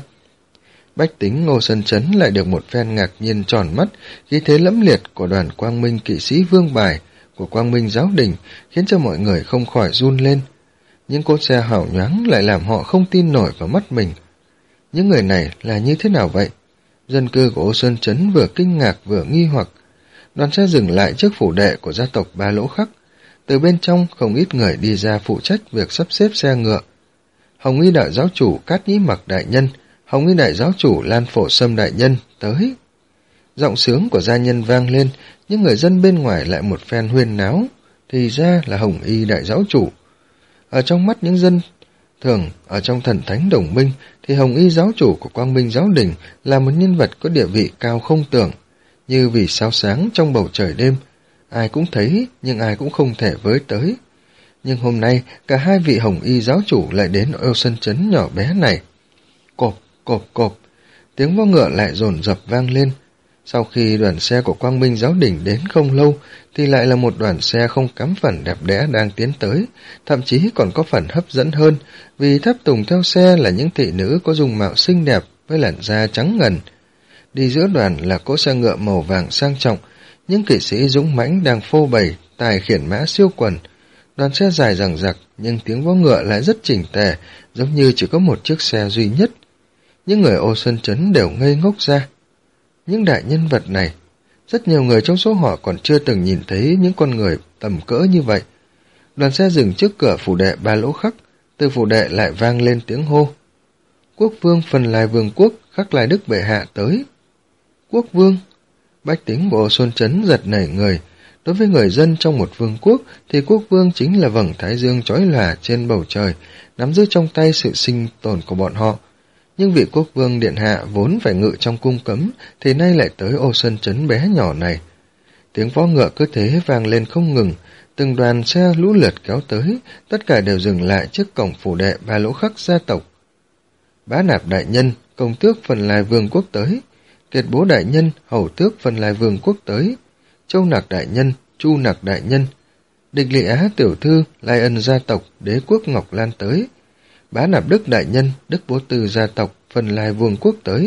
Bách tính Ngô Sơn Trấn lại được một phen ngạc nhiên tròn mắt, khí thế lẫm liệt của đoàn Quang Minh kỵ sĩ Vương Bài, của Quang Minh giáo đình, khiến cho mọi người không khỏi run lên. Những cỗ xe hào nhoáng lại làm họ không tin nổi vào mắt mình. Những người này là như thế nào vậy? Dân cư của Ô Sơn Trấn vừa kinh ngạc vừa nghi hoặc. Đoàn xe dừng lại trước phủ đệ của gia tộc Ba Lỗ Khắc. Từ bên trong không ít người đi ra phụ trách việc sắp xếp xe ngựa. Hồng Y đại giáo chủ Cát Nhĩ Mặc đại nhân, Hồng Y đại giáo chủ Lan Phổ Sâm đại nhân tới. Giọng sướng của gia nhân vang lên, những người dân bên ngoài lại một phen huyên náo. Thì ra là Hồng Y đại giáo chủ. Ở trong mắt những dân thường, ở trong thần thánh đồng minh, thì Hồng Y giáo chủ của Quang Minh giáo đình là một nhân vật có địa vị cao không tưởng, như vì sao sáng trong bầu trời đêm. Ai cũng thấy, nhưng ai cũng không thể với tới. Nhưng hôm nay, cả hai vị Hồng Y giáo chủ lại đến Ô Sơn Trấn nhỏ bé này. Cộp, cộp, cộp, tiếng vó ngựa lại dồn dập vang lên. Sau khi đoàn xe của Quang Minh giáo đình đến không lâu, thì lại là một đoàn xe không kém phần đẹp đẽ đang tiến tới, thậm chí còn có phần hấp dẫn hơn, vì tháp tùng theo xe là những thị nữ có dung mạo xinh đẹp với làn da trắng ngần. Đi giữa đoàn là cỗ xe ngựa màu vàng sang trọng, những kỵ sĩ dũng mãnh đang phô bày, tài khiển mã siêu quần. Đoàn xe dài dằng dặc, nhưng tiếng vó ngựa lại rất chỉnh tề, giống như chỉ có một chiếc xe duy nhất. Những người Ô Sơn Trấn đều ngây ngốc ra. Những đại nhân vật này, rất nhiều người trong số họ còn chưa từng nhìn thấy những con người tầm cỡ như vậy. Đoàn xe dừng trước cửa phủ đệ Ba Lỗ Khắc, từ phủ đệ lại vang lên tiếng hô. Quốc vương Phần Lai Vương quốc Khắc Lai Đức bệ hạ tới. Quốc vương? Bách tính của Ô Sơn Trấn giật nảy người. Đối với người dân trong một vương quốc thì quốc vương chính là vầng thái dương chói lòa trên bầu trời, nắm giữ trong tay sự sinh tồn của bọn họ. Nhưng vị quốc vương điện hạ vốn phải ngự trong cung cấm thì nay lại tới Ô Sơn Trấn bé nhỏ này. Tiếng vó ngựa cứ thế vang lên không ngừng, từng đoàn xe lũ lượt kéo tới, tất cả đều dừng lại trước cổng phủ đệ Ba Lỗ Khắc gia tộc. Bá Nạp đại nhân, công tước Phần Lai Vương quốc tới. Kiệt Bố đại nhân, hầu tước Phần Lai Vương quốc tới. Châu Nặc đại nhân, Chu Nặc đại nhân. Địch Lị Á tiểu thư, Lai Ân gia tộc, Đế quốc Ngọc Lan tới. Bá Nạp Đức đại nhân, Đức Bố Tư gia tộc, Phần Lai Vương quốc tới.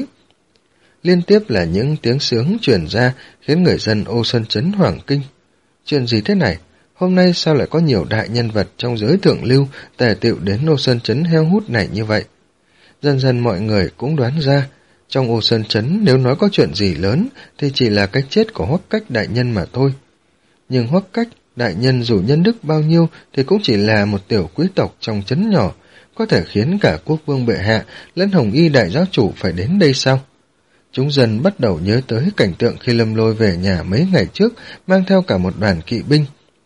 Liên tiếp là những tiếng sướng truyền ra khiến người dân Ô Sơn Trấn hoảng kinh. Chuyện gì thế này? Hôm nay sao lại có nhiều đại nhân vật trong giới thượng lưu tề tựu đến Ô Sơn Trấn heo hút này như vậy? Dần dần mọi người cũng đoán ra, trong Ô Sơn Trấn nếu nói có chuyện gì lớn thì chỉ là cái chết của Hoắc Cách đại nhân mà thôi. Nhưng Hoắc Cách đại nhân dù nhân đức bao nhiêu thì cũng chỉ là một tiểu quý tộc trong trấn nhỏ, có thể khiến cả quốc vương bệ hạ lẫn Hồng Y đại giáo chủ phải đến đây sao? Chúng dần bắt đầu nhớ tới cảnh tượng khi Lâm Lôi về nhà mấy ngày trước mang theo cả một đoàn kỵ binh.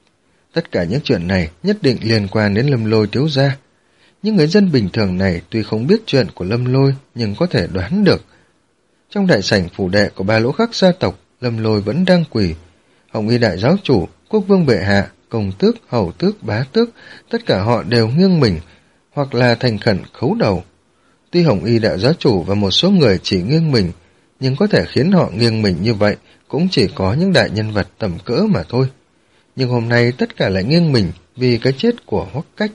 Tất cả những chuyện này nhất định liên quan đến Lâm Lôi thiếu gia. Những người dân bình thường này tuy không biết chuyện của Lâm Lôi nhưng có thể đoán được. Trong đại sảnh phủ đệ của Ba Lỗ Khắc gia tộc, Lâm Lôi vẫn đang quỳ. Hồng Y đại giáo chủ, quốc vương bệ hạ, công tước, hầu tước, bá tước, tất cả họ đều nghiêng mình, hoặc là thành khẩn khấu đầu. Tuy Hồng Y đại giáo chủ và một số người chỉ nghiêng mình, nhưng có thể khiến họ nghiêng mình như vậy cũng chỉ có những đại nhân vật tầm cỡ mà thôi. Nhưng hôm nay tất cả lại nghiêng mình vì cái chết của Hoắc Cách.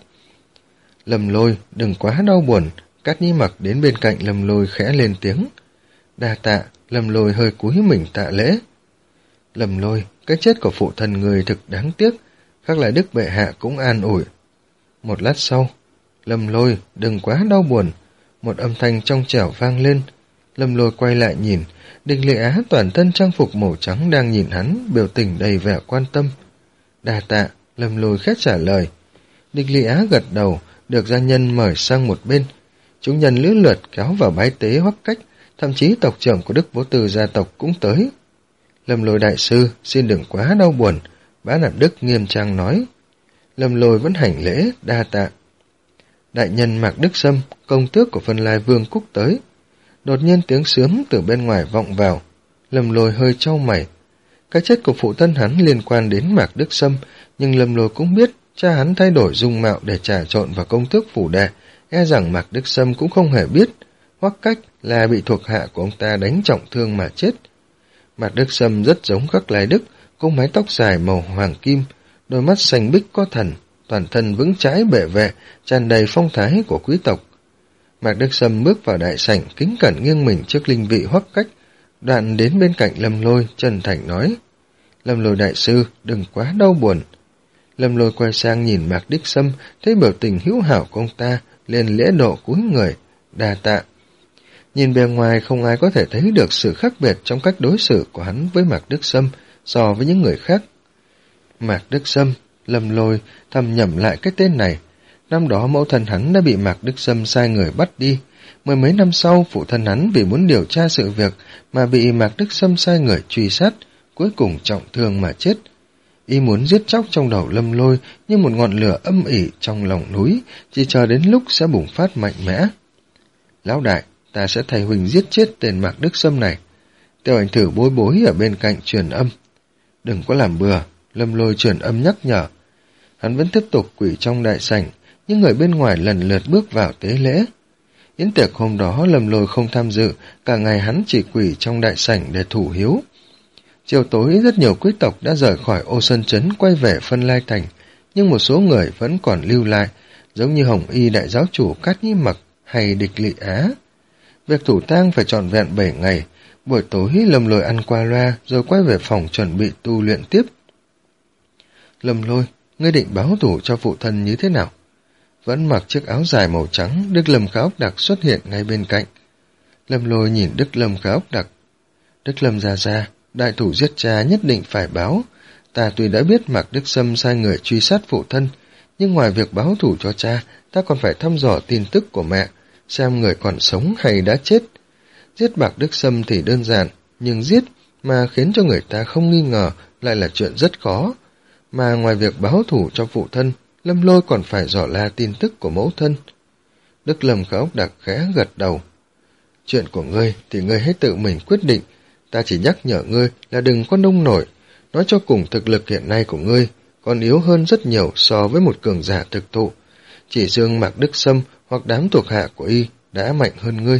Lâm Lôi, đừng quá đau buồn. Cát Nhĩ Mặc đến bên cạnh Lâm Lôi khẽ lên tiếng. Đa tạ. Lâm Lôi hơi cúi mình tạ lễ. Lâm Lôi, cái chết của phụ thân người thực đáng tiếc. Khắc Lai Đức bệ hạ cũng an ủi. Một lát sau, Lâm Lôi, đừng quá đau buồn. Một âm thanh trong trẻo vang lên. Lâm Lôi quay lại nhìn, Địch Lệ Á toàn thân trang phục màu trắng đang nhìn hắn, biểu tình đầy vẻ quan tâm. Đa tạ, Lâm Lôi khét trả lời. Địch Lệ Á gật đầu, được gia nhân mời sang một bên. Chúng nhân lữ lượt kéo vào bái tế Hoắc Cách, thậm chí tộc trưởng của Đức Bố Tư gia tộc cũng tới. Lâm Lôi đại sư, xin đừng quá đau buồn, Bá Nạp Đức nghiêm trang nói. Lâm Lôi vẫn hành lễ, đa tạ. Đại nhân Mạc Đức Sâm, công tước của Phần Lai Vương quốc tới. Đột nhiên tiếng sướng từ bên ngoài vọng vào. Lâm Lôi hơi chau mày. Cái chết của phụ thân hắn liên quan đến Mạc Đức Sâm, nhưng Lâm Lôi cũng biết cha hắn thay đổi dung mạo để trà trộn vào công tước phủ đệ, e rằng Mạc Đức Sâm cũng không hề biết. Hoắc Cách là bị thuộc hạ của ông ta đánh trọng thương mà chết. Mạc Đức Sâm rất giống Khắc Lai Đức, có mái tóc dài màu hoàng kim, đôi mắt xanh bích có thần, toàn thân vững chãi bệ vệ, tràn đầy phong thái của quý tộc. Mạc Đức Sâm bước vào đại sảnh, kính cẩn nghiêng mình trước linh vị Hoắc Cách, đoạn đến bên cạnh Lâm Lôi, chân thành nói: Lâm Lôi đại sư, đừng quá đau buồn. Lâm Lôi quay sang nhìn Mạc Đức Sâm, thấy biểu tình hữu hảo của ông ta, liền lễ độ cúi người, đa tạ. Nhìn bề ngoài không ai có thể thấy được sự khác biệt trong cách đối xử của hắn với Mạc Đức Sâm so với những người khác. Mạc Đức Sâm, Lâm Lôi thầm nhẩm lại cái tên này. Năm đó mẫu thân hắn đã bị Mạc Đức Sâm sai người bắt đi. Mười mấy năm sau, phụ thân hắn vì muốn điều tra sự việc mà bị Mạc Đức Sâm sai người truy sát, cuối cùng trọng thương mà chết. Y muốn giết chóc trong đầu Lâm Lôi như một ngọn lửa âm ỉ trong lòng núi, chỉ chờ đến lúc sẽ bùng phát mạnh mẽ. Lão đại, ta sẽ thay huynh giết chết tên Mạc Đức Sâm này. Tiêu Ảnh Thử bối bối ở bên cạnh truyền âm. Đừng có làm bừa, Lâm Lôi truyền âm nhắc nhở. Hắn vẫn tiếp tục quỳ trong đại sảnh, những người bên ngoài lần lượt bước vào tế lễ. Yến tiệc hôm đó Lâm Lôi không tham dự, cả ngày hắn chỉ quỳ trong đại sảnh để thủ hiếu. Chiều tối rất nhiều quý tộc đã rời khỏi Ô Sơn Trấn quay về Phân Lai Thành, nhưng một số người vẫn còn lưu lại, giống như Hồng Y đại giáo chủ Cát Nhĩ Mặc hay Địch Lị Á. Việc thủ tang phải trọn vẹn bảy ngày, buổi tối Lâm Lôi ăn qua loa rồi quay về phòng chuẩn bị tu luyện tiếp. Lâm Lôi, ngươi định báo thù cho phụ thân như thế nào? Vẫn mặc chiếc áo dài màu trắng, Đức Lâm Khả Ốc Đặc xuất hiện ngay bên cạnh. Lâm Lôi nhìn Đức Lâm Khả Ốc Đặc. Đức Lâm gia gia, đại thủ giết cha nhất định phải báo. Ta tuy đã biết Mạc Đức Sâm sai người truy sát phụ thân, nhưng ngoài việc báo thù cho cha, ta còn phải thăm dò tin tức của mẹ, xem người còn sống hay đã chết. Giết Mạc Đức Sâm thì đơn giản, nhưng giết mà khiến cho người ta không nghi ngờ lại là chuyện rất khó. Mà ngoài việc báo thù cho phụ thân, Lâm Lôi còn phải dò la tin tức của mẫu thân. Đức Lâm Khả Ốc Đặc khẽ gật đầu. Chuyện của ngươi thì ngươi hãy tự mình quyết định, ta chỉ nhắc nhở ngươi là đừng có nông nổi. Nói cho cùng, thực lực hiện nay của ngươi còn yếu hơn rất nhiều so với một cường giả thực thụ. Chỉ riêng Mạc Đức Sâm hoặc đám thuộc hạ của y đã mạnh hơn ngươi.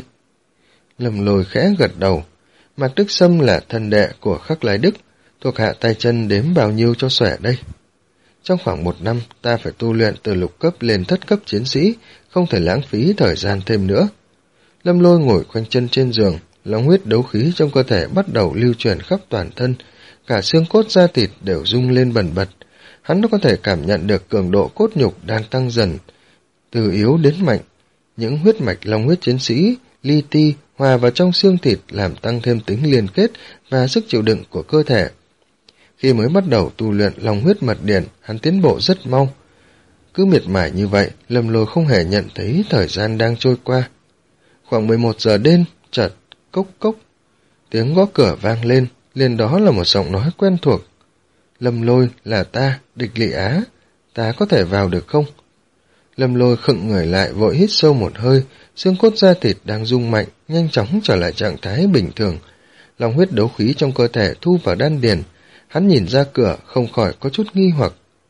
Lâm Lôi khẽ gật đầu. Mạc Đức Sâm là thân đệ của Khắc Lai Đức, thuộc hạ tay chân đếm bao nhiêu cho xòe đây. Trong khoảng một năm, ta phải tu luyện từ lục cấp lên thất cấp chiến sĩ, không thể lãng phí thời gian thêm nữa. Lâm Lôi ngồi khoanh chân trên giường, long huyết đấu khí trong cơ thể bắt đầu lưu truyền khắp toàn thân, cả xương cốt da thịt đều rung lên bần bật. Hắn đã có thể cảm nhận được cường độ cốt nhục đang tăng dần, từ yếu đến mạnh. Những huyết mạch long huyết chiến sĩ, li ti, hòa vào trong xương thịt làm tăng thêm tính liên kết và sức chịu đựng của cơ thể. Khi mới bắt đầu tu luyện long huyết mật điển, hắn tiến bộ rất mau. Cứ miệt mài như vậy, Lâm Lôi không hề nhận thấy thời gian đang trôi qua. Khoảng mười một giờ đêm, chợt cốc cốc, tiếng gõ cửa vang lên, liền đó là một giọng nói quen thuộc. Lâm Lôi, là ta, Địch Lị Á, ta có thể vào được không? Lâm Lôi khựng người lại, vội hít sâu một hơi, xương cốt da thịt đang rung mạnh, nhanh chóng trở lại trạng thái bình thường. Long huyết đấu khí trong cơ thể thu vào đan điền. Hắn nhìn ra cửa, không khỏi có chút nghi hoặc.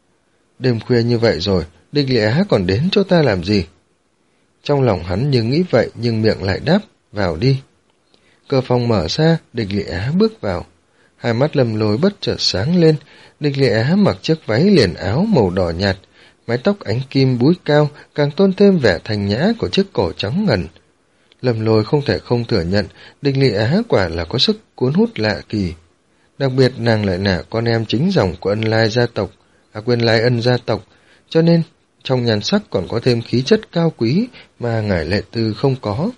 Đêm khuya như vậy rồi, Địch Lị Á còn đến chỗ ta làm gì? Trong lòng hắn như nghĩ vậy, nhưng miệng lại đáp, vào đi. Cửa phòng mở ra, Địch Lị Á bước vào. Hai mắt Lâm Lôi bất chợt sáng lên. Địch Lị Á mặc chiếc váy liền áo màu đỏ nhạt, mái tóc ánh kim búi cao càng tôn thêm vẻ thanh nhã của chiếc cổ trắng ngần. Lâm Lôi không thể không thừa nhận, Địch Lị Á quả là có sức cuốn hút lạ kỳ. Đặc biệt nàng lại là con em chính dòng của Ân Lai gia tộc, à quên Lai Ân gia tộc, cho nên trong nhan sắc còn có thêm khí chất cao quý mà Ngải Lệ Tư không có.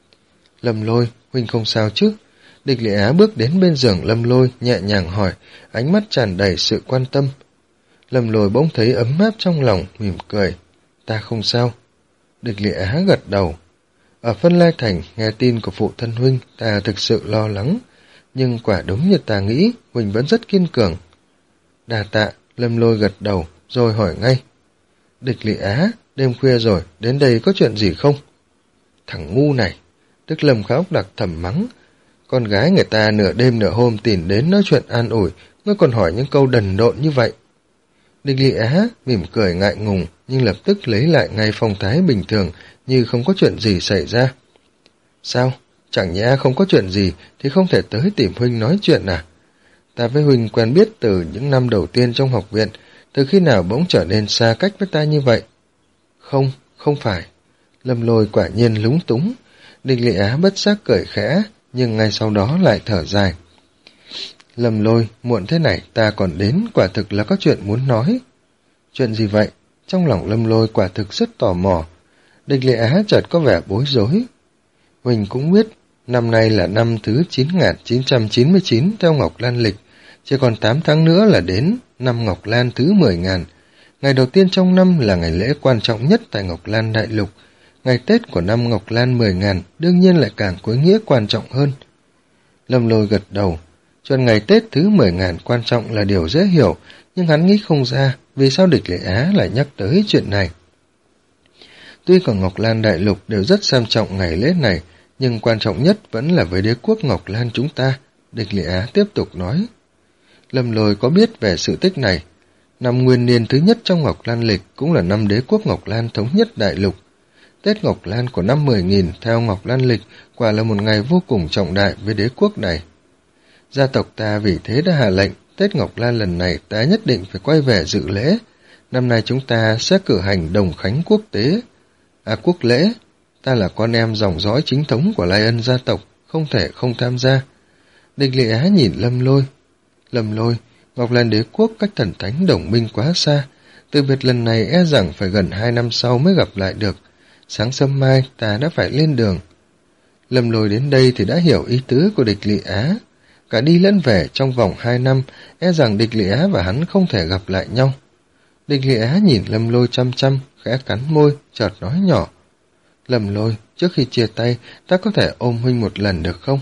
Lâm Lôi, huynh không sao chứ? Địch Lị Á bước đến bên giường Lâm Lôi, nhẹ nhàng hỏi, ánh mắt tràn đầy sự quan tâm. Lâm Lôi bỗng thấy ấm áp trong lòng, mỉm cười. Ta không sao. Địch Lị Á gật đầu. Ở Phân Lai Thành, nghe tin của phụ thân huynh, ta thực sự lo lắng. Nhưng quả đúng như ta nghĩ, huynh vẫn rất kiên cường. Đà tạ, Lâm Lôi gật đầu, rồi hỏi ngay. Địch Lị Á, đêm khuya rồi, đến đây có chuyện gì không? Thằng ngu này, Đức Lâm Khả Ốc Đặc thầm mắng. Con gái người ta nửa đêm nửa hôm tìm đến nói chuyện an ủi, ngươi còn hỏi những câu đần độn như vậy. Địch Lị Á mỉm cười ngại ngùng, nhưng lập tức lấy lại ngay phong thái bình thường, như không có chuyện gì xảy ra. Sao? chẳng nhẽ không có chuyện gì thì không thể tới tìm huynh nói chuyện à? Ta với huynh quen biết từ những năm đầu tiên trong học viện, từ khi nào bỗng trở nên xa cách với ta như vậy? Không, không phải. Lâm Lôi quả nhiên lúng túng. Địch Lệ Á bất giác cười khẽ, nhưng ngay sau đó lại thở dài. Lâm Lôi, muộn thế này ta còn đến, quả thực là có chuyện muốn nói. Chuyện gì vậy? Trong lòng Lâm Lôi quả thực rất tò mò. Địch Lệ Á chợt có vẻ bối rối. Huỳnh cũng biết, năm nay là năm thứ chín nghìn chín trăm chín mươi chín theo Ngọc Lan lịch, chỉ còn tám tháng nữa là đến năm Ngọc Lan thứ mười nghìn. Ngày đầu tiên trong năm là ngày lễ quan trọng nhất tại Ngọc Lan Đại Lục. Ngày Tết của năm Ngọc Lan mười nghìn đương nhiên lại càng có ý nghĩa quan trọng hơn. Lâm Lôi gật đầu. Chuyện ngày Tết thứ mười nghìn quan trọng là điều dễ hiểu, nhưng hắn nghĩ không ra vì sao Địch Lệ Á lại nhắc tới chuyện này. Tuy cả Ngọc Lan Đại Lục đều rất xem trọng ngày lễ này, nhưng quan trọng nhất vẫn là với đế quốc Ngọc Lan chúng ta, Địch Lệ Á tiếp tục nói. Lâm Lôi có biết về sự tích này. Năm nguyên niên thứ nhất trong Ngọc Lan lịch cũng là năm đế quốc Ngọc Lan thống nhất đại lục. Tết Ngọc Lan của năm mười nghìn theo Ngọc Lan lịch quả là một ngày vô cùng trọng đại với đế quốc này. Gia tộc ta vì thế đã hạ lệnh, Tết Ngọc Lan lần này ta nhất định phải quay về dự lễ. Năm nay chúng ta sẽ cử hành đồng khánh quốc tế. À quốc lễ, ta là con em dòng dõi chính thống của Lai Ân gia tộc, không thể không tham gia. Địch Lệ Á nhìn Lâm Lôi. Lâm Lôi, Ngọc Lan đế quốc cách thần thánh đồng minh quá xa, từ biệt lần này e rằng phải gần hai năm sau mới gặp lại được. Sáng sớm mai ta đã phải lên đường. Lâm Lôi đến đây thì đã hiểu ý tứ của Địch Lệ Á. Cả đi lẫn về trong vòng hai năm, e rằng Địch Lệ Á và hắn không thể gặp lại nhau. Địch Lệ Á nhìn Lâm Lôi chăm chăm, khẽ cắn môi, chợt nói nhỏ. Lâm Lôi, trước khi chia tay, ta có thể ôm huynh một lần được không?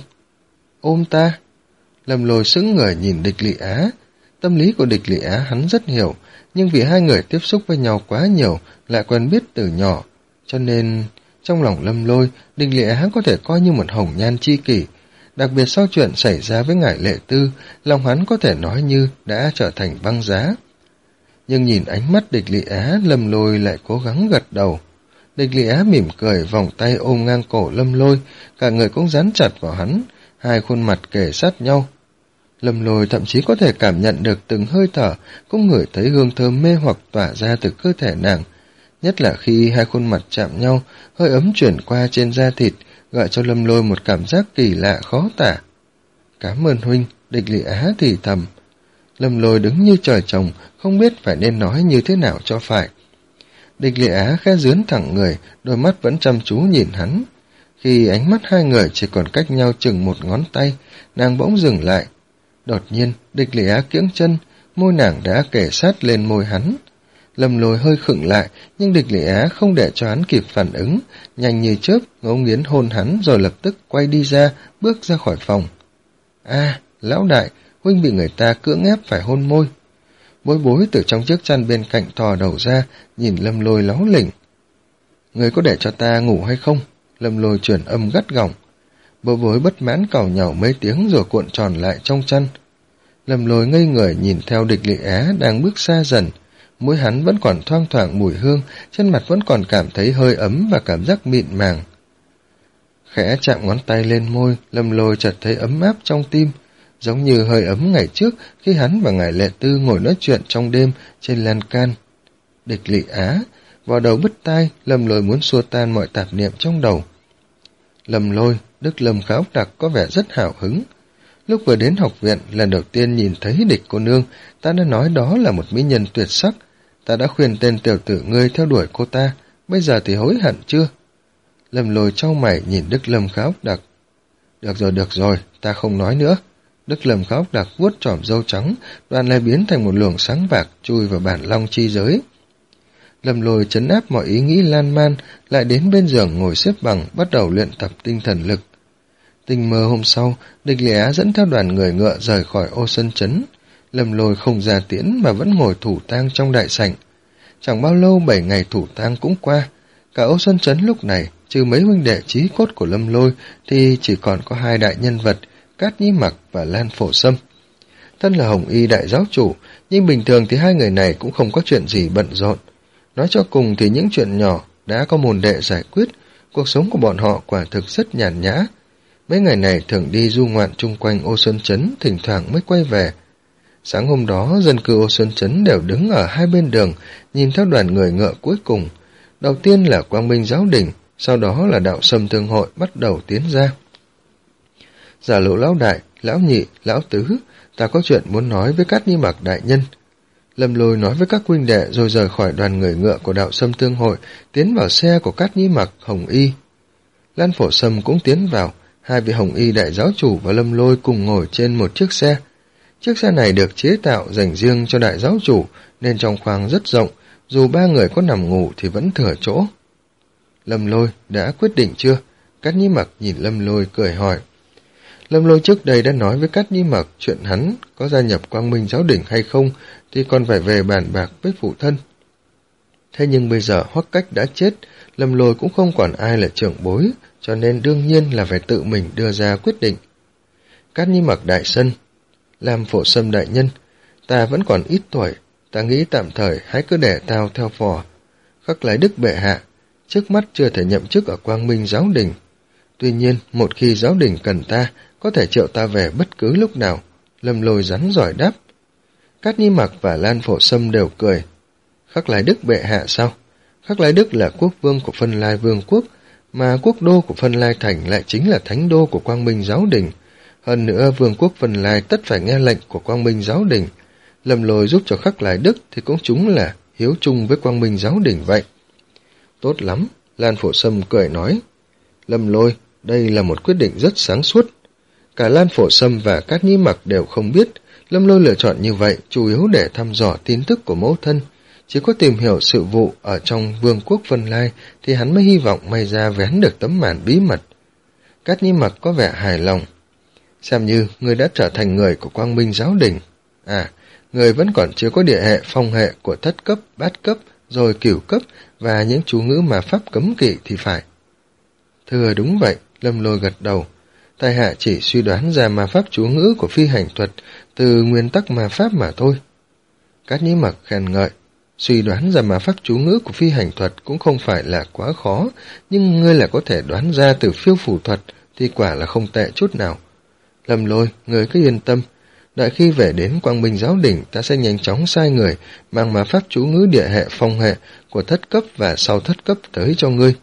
Ôm ta? Lâm Lôi sững người nhìn Địch Lệ Á. Tâm lý của Địch Lệ Á hắn rất hiểu, nhưng vì hai người tiếp xúc với nhau quá nhiều, lại quen biết từ nhỏ, cho nên trong lòng Lâm Lôi, Địch Lệ Á có thể coi như một hồng nhan chi kỷ. Đặc biệt sau chuyện xảy ra với ngải Lệ Tư, lòng hắn có thể nói như đã trở thành băng giá. Nhưng nhìn ánh mắt Địch Lệ Á, Lâm Lôi lại cố gắng gật đầu. Địch Lệ Á mỉm cười, vòng tay ôm ngang cổ Lâm Lôi, cả người cũng dán chặt vào hắn, hai khuôn mặt kề sát nhau. Lâm Lôi thậm chí có thể cảm nhận được từng hơi thở, cũng ngửi thấy hương thơm mê hoặc tỏa ra từ cơ thể nàng. Nhất là khi hai khuôn mặt chạm nhau, hơi ấm chuyển qua trên da thịt, gợi cho Lâm Lôi một cảm giác kỳ lạ khó tả. Cảm ơn huynh, Địch Lệ Á thì thầm. Lâm Lôi đứng như trời trồng, không biết phải nên nói như thế nào cho phải. Địch Lệ Á khẽ dướn thẳng người, đôi mắt vẫn chăm chú nhìn hắn. Khi ánh mắt hai người chỉ còn cách nhau chừng một ngón tay, nàng bỗng dừng lại. Đột nhiên, Địch Lệ Á kiễng chân, môi nàng đã kề sát lên môi hắn. Lâm Lôi hơi khựng lại, nhưng Địch Lệ Á không để cho hắn kịp phản ứng, nhanh như chớp ngấu nghiến hôn hắn rồi lập tức quay đi ra, bước ra khỏi phòng. A, lão đại, huynh bị người ta cưỡng ép phải hôn môi. Bối bối từ trong chiếc chăn bên cạnh thò đầu ra, nhìn Lâm Lôi láu lỉnh. Người có để cho ta ngủ hay không? Lâm Lôi truyền âm gắt gỏng. Bối bối bất mãn càu nhàu mấy tiếng rồi cuộn tròn lại trong chăn. Lâm Lôi ngây người nhìn theo Địch Lệ Á đang bước xa dần. Mũi hắn vẫn còn thoang thoảng mùi hương, trên mặt vẫn còn cảm thấy hơi ấm và cảm giác mịn màng. Khẽ chạm ngón tay lên môi, Lâm Lôi chợt thấy ấm áp trong tim, giống như hơi ấm ngày trước khi hắn và ngải Lệ Tư ngồi nói chuyện trong đêm trên lan can. Địch Lệ Á, vào đầu bứt tai, Lâm Lôi muốn xua tan mọi tạp niệm trong đầu. Lâm Lôi, Đức Lâm Khá Ốc Đặc có vẻ rất hào hứng. Lúc vừa đến học viện, lần đầu tiên nhìn thấy Địch cô nương, ta đã nói đó là một mỹ nhân tuyệt sắc. Ta đã khuyên tên tiểu tử ngươi theo đuổi cô ta, bây giờ thì hối hận chưa? Lâm Lôi chau mày nhìn Đức Lâm Khá Ốc Đặc. Được rồi, được rồi, ta không nói nữa. Đức Lâm Khá Ốc Đặc vuốt tròm râu trắng, đoàn lại biến thành một luồng sáng bạc chui vào bản long chi giới. Lâm Lôi trấn áp mọi ý nghĩ lan man, lại đến bên giường ngồi xếp bằng, bắt đầu luyện tập tinh thần lực. Tình mơ hôm sau, Địch Lệ Á dẫn theo đoàn người ngựa rời khỏi Ô Sơn Trấn. Lâm Lôi không ra tiễn mà vẫn ngồi thủ tang trong đại sảnh. Chẳng bao lâu bảy ngày thủ tang cũng qua. Cả Ô Sơn Trấn lúc này, trừ mấy huynh đệ chí cốt của Lâm Lôi, thì chỉ còn có hai đại nhân vật, Cát Nhĩ Mặc và Lan Phổ Sâm. Thân là Hồng Y đại giáo chủ, nhưng bình thường thì hai người này cũng không có chuyện gì bận rộn. Nói cho cùng thì những chuyện nhỏ đã có môn đệ giải quyết, cuộc sống của bọn họ quả thực rất nhàn nhã. mấy ngày này thường đi du ngoạn chung quanh Ô Sơn Trấn, thỉnh thoảng mới quay về. Sáng hôm đó, dân cư Ô Sơn Trấn đều đứng ở hai bên đường, nhìn theo đoàn người ngựa cuối cùng. Đầu tiên là Quang Minh Giáo Đình, sau đó là Đạo Sâm Thương Hội bắt đầu tiến ra. Giả Lộ lão đại, lão nhị, lão tứ, ta có chuyện muốn nói với Cát Nhi Mặc đại nhân. Lâm Lôi nói với các huynh đệ rồi rời khỏi đoàn người ngựa của Đạo Sâm Thương Hội, tiến vào xe của Cát Nhi Mặc, Hồng Y. Lan Phổ Sâm cũng tiến vào, hai vị Hồng Y đại giáo chủ và Lâm Lôi cùng ngồi trên một chiếc xe. Chiếc xe này được chế tạo dành riêng cho đại giáo chủ, nên trong khoang rất rộng, dù ba người có nằm ngủ thì vẫn thừa chỗ. Lâm Lôi đã quyết định chưa? Cát Nhi Mặc nhìn Lâm Lôi cười hỏi. Lâm Lôi trước đây đã nói với Cát Nhi Mặc chuyện hắn có gia nhập Quang Minh Giáo Đình hay không thì còn phải về bàn bạc với phụ thân. Thế nhưng bây giờ Hoắc Cách đã chết, Lâm Lôi cũng không còn ai là trưởng bối, cho nên đương nhiên là phải tự mình đưa ra quyết định. Cát Nhi Mặc đại sân, Lam Phổ Sâm đại nhân, ta vẫn còn ít tuổi, ta nghĩ tạm thời hãy cứ để tao theo phò. Khắc Lái Đức bệ hạ, trước mắt chưa thể nhậm chức ở Quang Minh Giáo Đình. Tuy nhiên, một khi Giáo Đình cần ta, có thể triệu ta về bất cứ lúc nào. Lâm Lôi rắn giỏi đáp. Cát Nhi Mặc và Lan Phổ Sâm đều cười. Khắc Lái Đức bệ hạ sao? Khắc Lái Đức là quốc vương của Phân Lai Vương quốc, mà quốc đô của Phân Lai Thành lại chính là thánh đô của Quang Minh Giáo Đình. Hơn nữa, vương quốc Phân Lai tất phải nghe lệnh của Quang Minh Giáo Đình. Lâm Lôi giúp cho Khắc Lái Đức thì cũng chúng là hiếu chung với Quang Minh Giáo Đình vậy. Tốt lắm, Lan Phổ Sâm cười nói. Lâm Lôi, đây là một quyết định rất sáng suốt. Cả Lan Phổ Sâm và Cát Nhi Mặc đều không biết Lâm Lôi lựa chọn như vậy chủ yếu để thăm dò tin tức của mẫu thân. Chỉ có tìm hiểu sự vụ ở trong vương quốc Vân Lai thì hắn mới hy vọng may ra vén được tấm màn bí mật. Cát Nhi Mặc có vẻ hài lòng. Xem như người đã trở thành người của Quang Minh Giáo Đình. À, người vẫn còn chưa có địa hệ phong hệ của thất cấp, bát cấp, rồi cửu cấp và những chú ngữ mà pháp cấm kỵ thì phải. Thưa đúng vậy, Lâm Lôi gật đầu. Tài hạ chỉ suy đoán ra ma pháp chú ngữ của phi hành thuật từ nguyên tắc ma pháp mà thôi. Cát Nhi Mặc khen ngợi. Suy đoán ra ma pháp chú ngữ của phi hành thuật cũng không phải là quá khó, nhưng ngươi là có thể đoán ra từ phiêu phù thuật thì quả là không tệ chút nào. Lâm Lôi, ngươi cứ yên tâm. Đợi khi về đến Quang Minh Giáo Đình, ta sẽ nhanh chóng sai người mang ma pháp chú ngữ địa hệ phong hệ của thất cấp và sau thất cấp tới cho ngươi.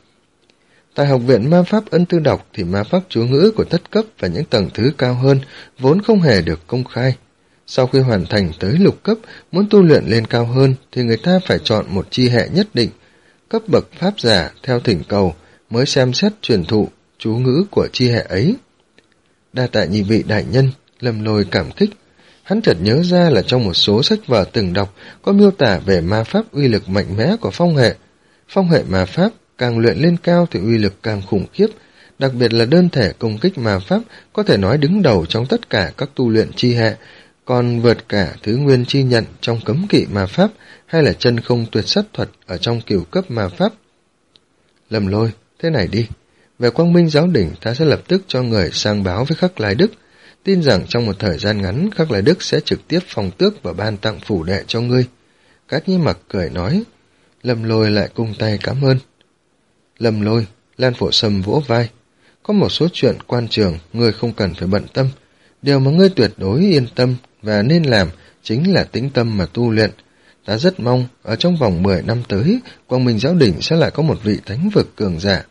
Tại học viện ma pháp Ân Tư Đọc thì ma pháp chú ngữ của thất cấp và những tầng thứ cao hơn vốn không hề được công khai. Sau khi hoàn thành tới lục cấp, muốn tu luyện lên cao hơn thì người ta phải chọn một chi hệ nhất định, cấp bậc pháp giả theo thỉnh cầu mới xem xét truyền thụ chú ngữ của chi hệ ấy. Đa tạ nhị vị đại nhân, Lâm Lôi cảm kích. Hắn chợt nhớ ra là trong một số sách vở từng đọc có miêu tả về ma pháp uy lực mạnh mẽ của phong hệ. Phong hệ ma pháp càng luyện lên cao thì uy lực càng khủng khiếp, đặc biệt là đơn thể công kích ma pháp có thể nói đứng đầu trong tất cả các tu luyện chi hệ, còn vượt cả thứ nguyên chi nhận trong cấm kỵ ma pháp hay là chân không tuyệt sát thuật ở trong cửu cấp ma pháp. Lâm Lôi, thế này đi, về Quang Minh Giáo Đình ta sẽ lập tức cho người sang báo với Khắc Lái Đức, tin rằng trong một thời gian ngắn Khắc Lái Đức sẽ trực tiếp phong tước và ban tặng phủ đệ cho ngươi. Cát Nhi Mặc cười nói. Lâm Lôi lại cung tay cảm ơn. Lâm Lôi, Lan Phổ Sâm vỗ vai. Có một số chuyện quan trường ngươi không cần phải bận tâm. Điều mà ngươi tuyệt đối yên tâm và nên làm chính là tĩnh tâm mà tu luyện. Ta rất mong ở trong vòng mười năm tới, Quang Minh Giáo Đình sẽ lại có một vị thánh vực cường giả.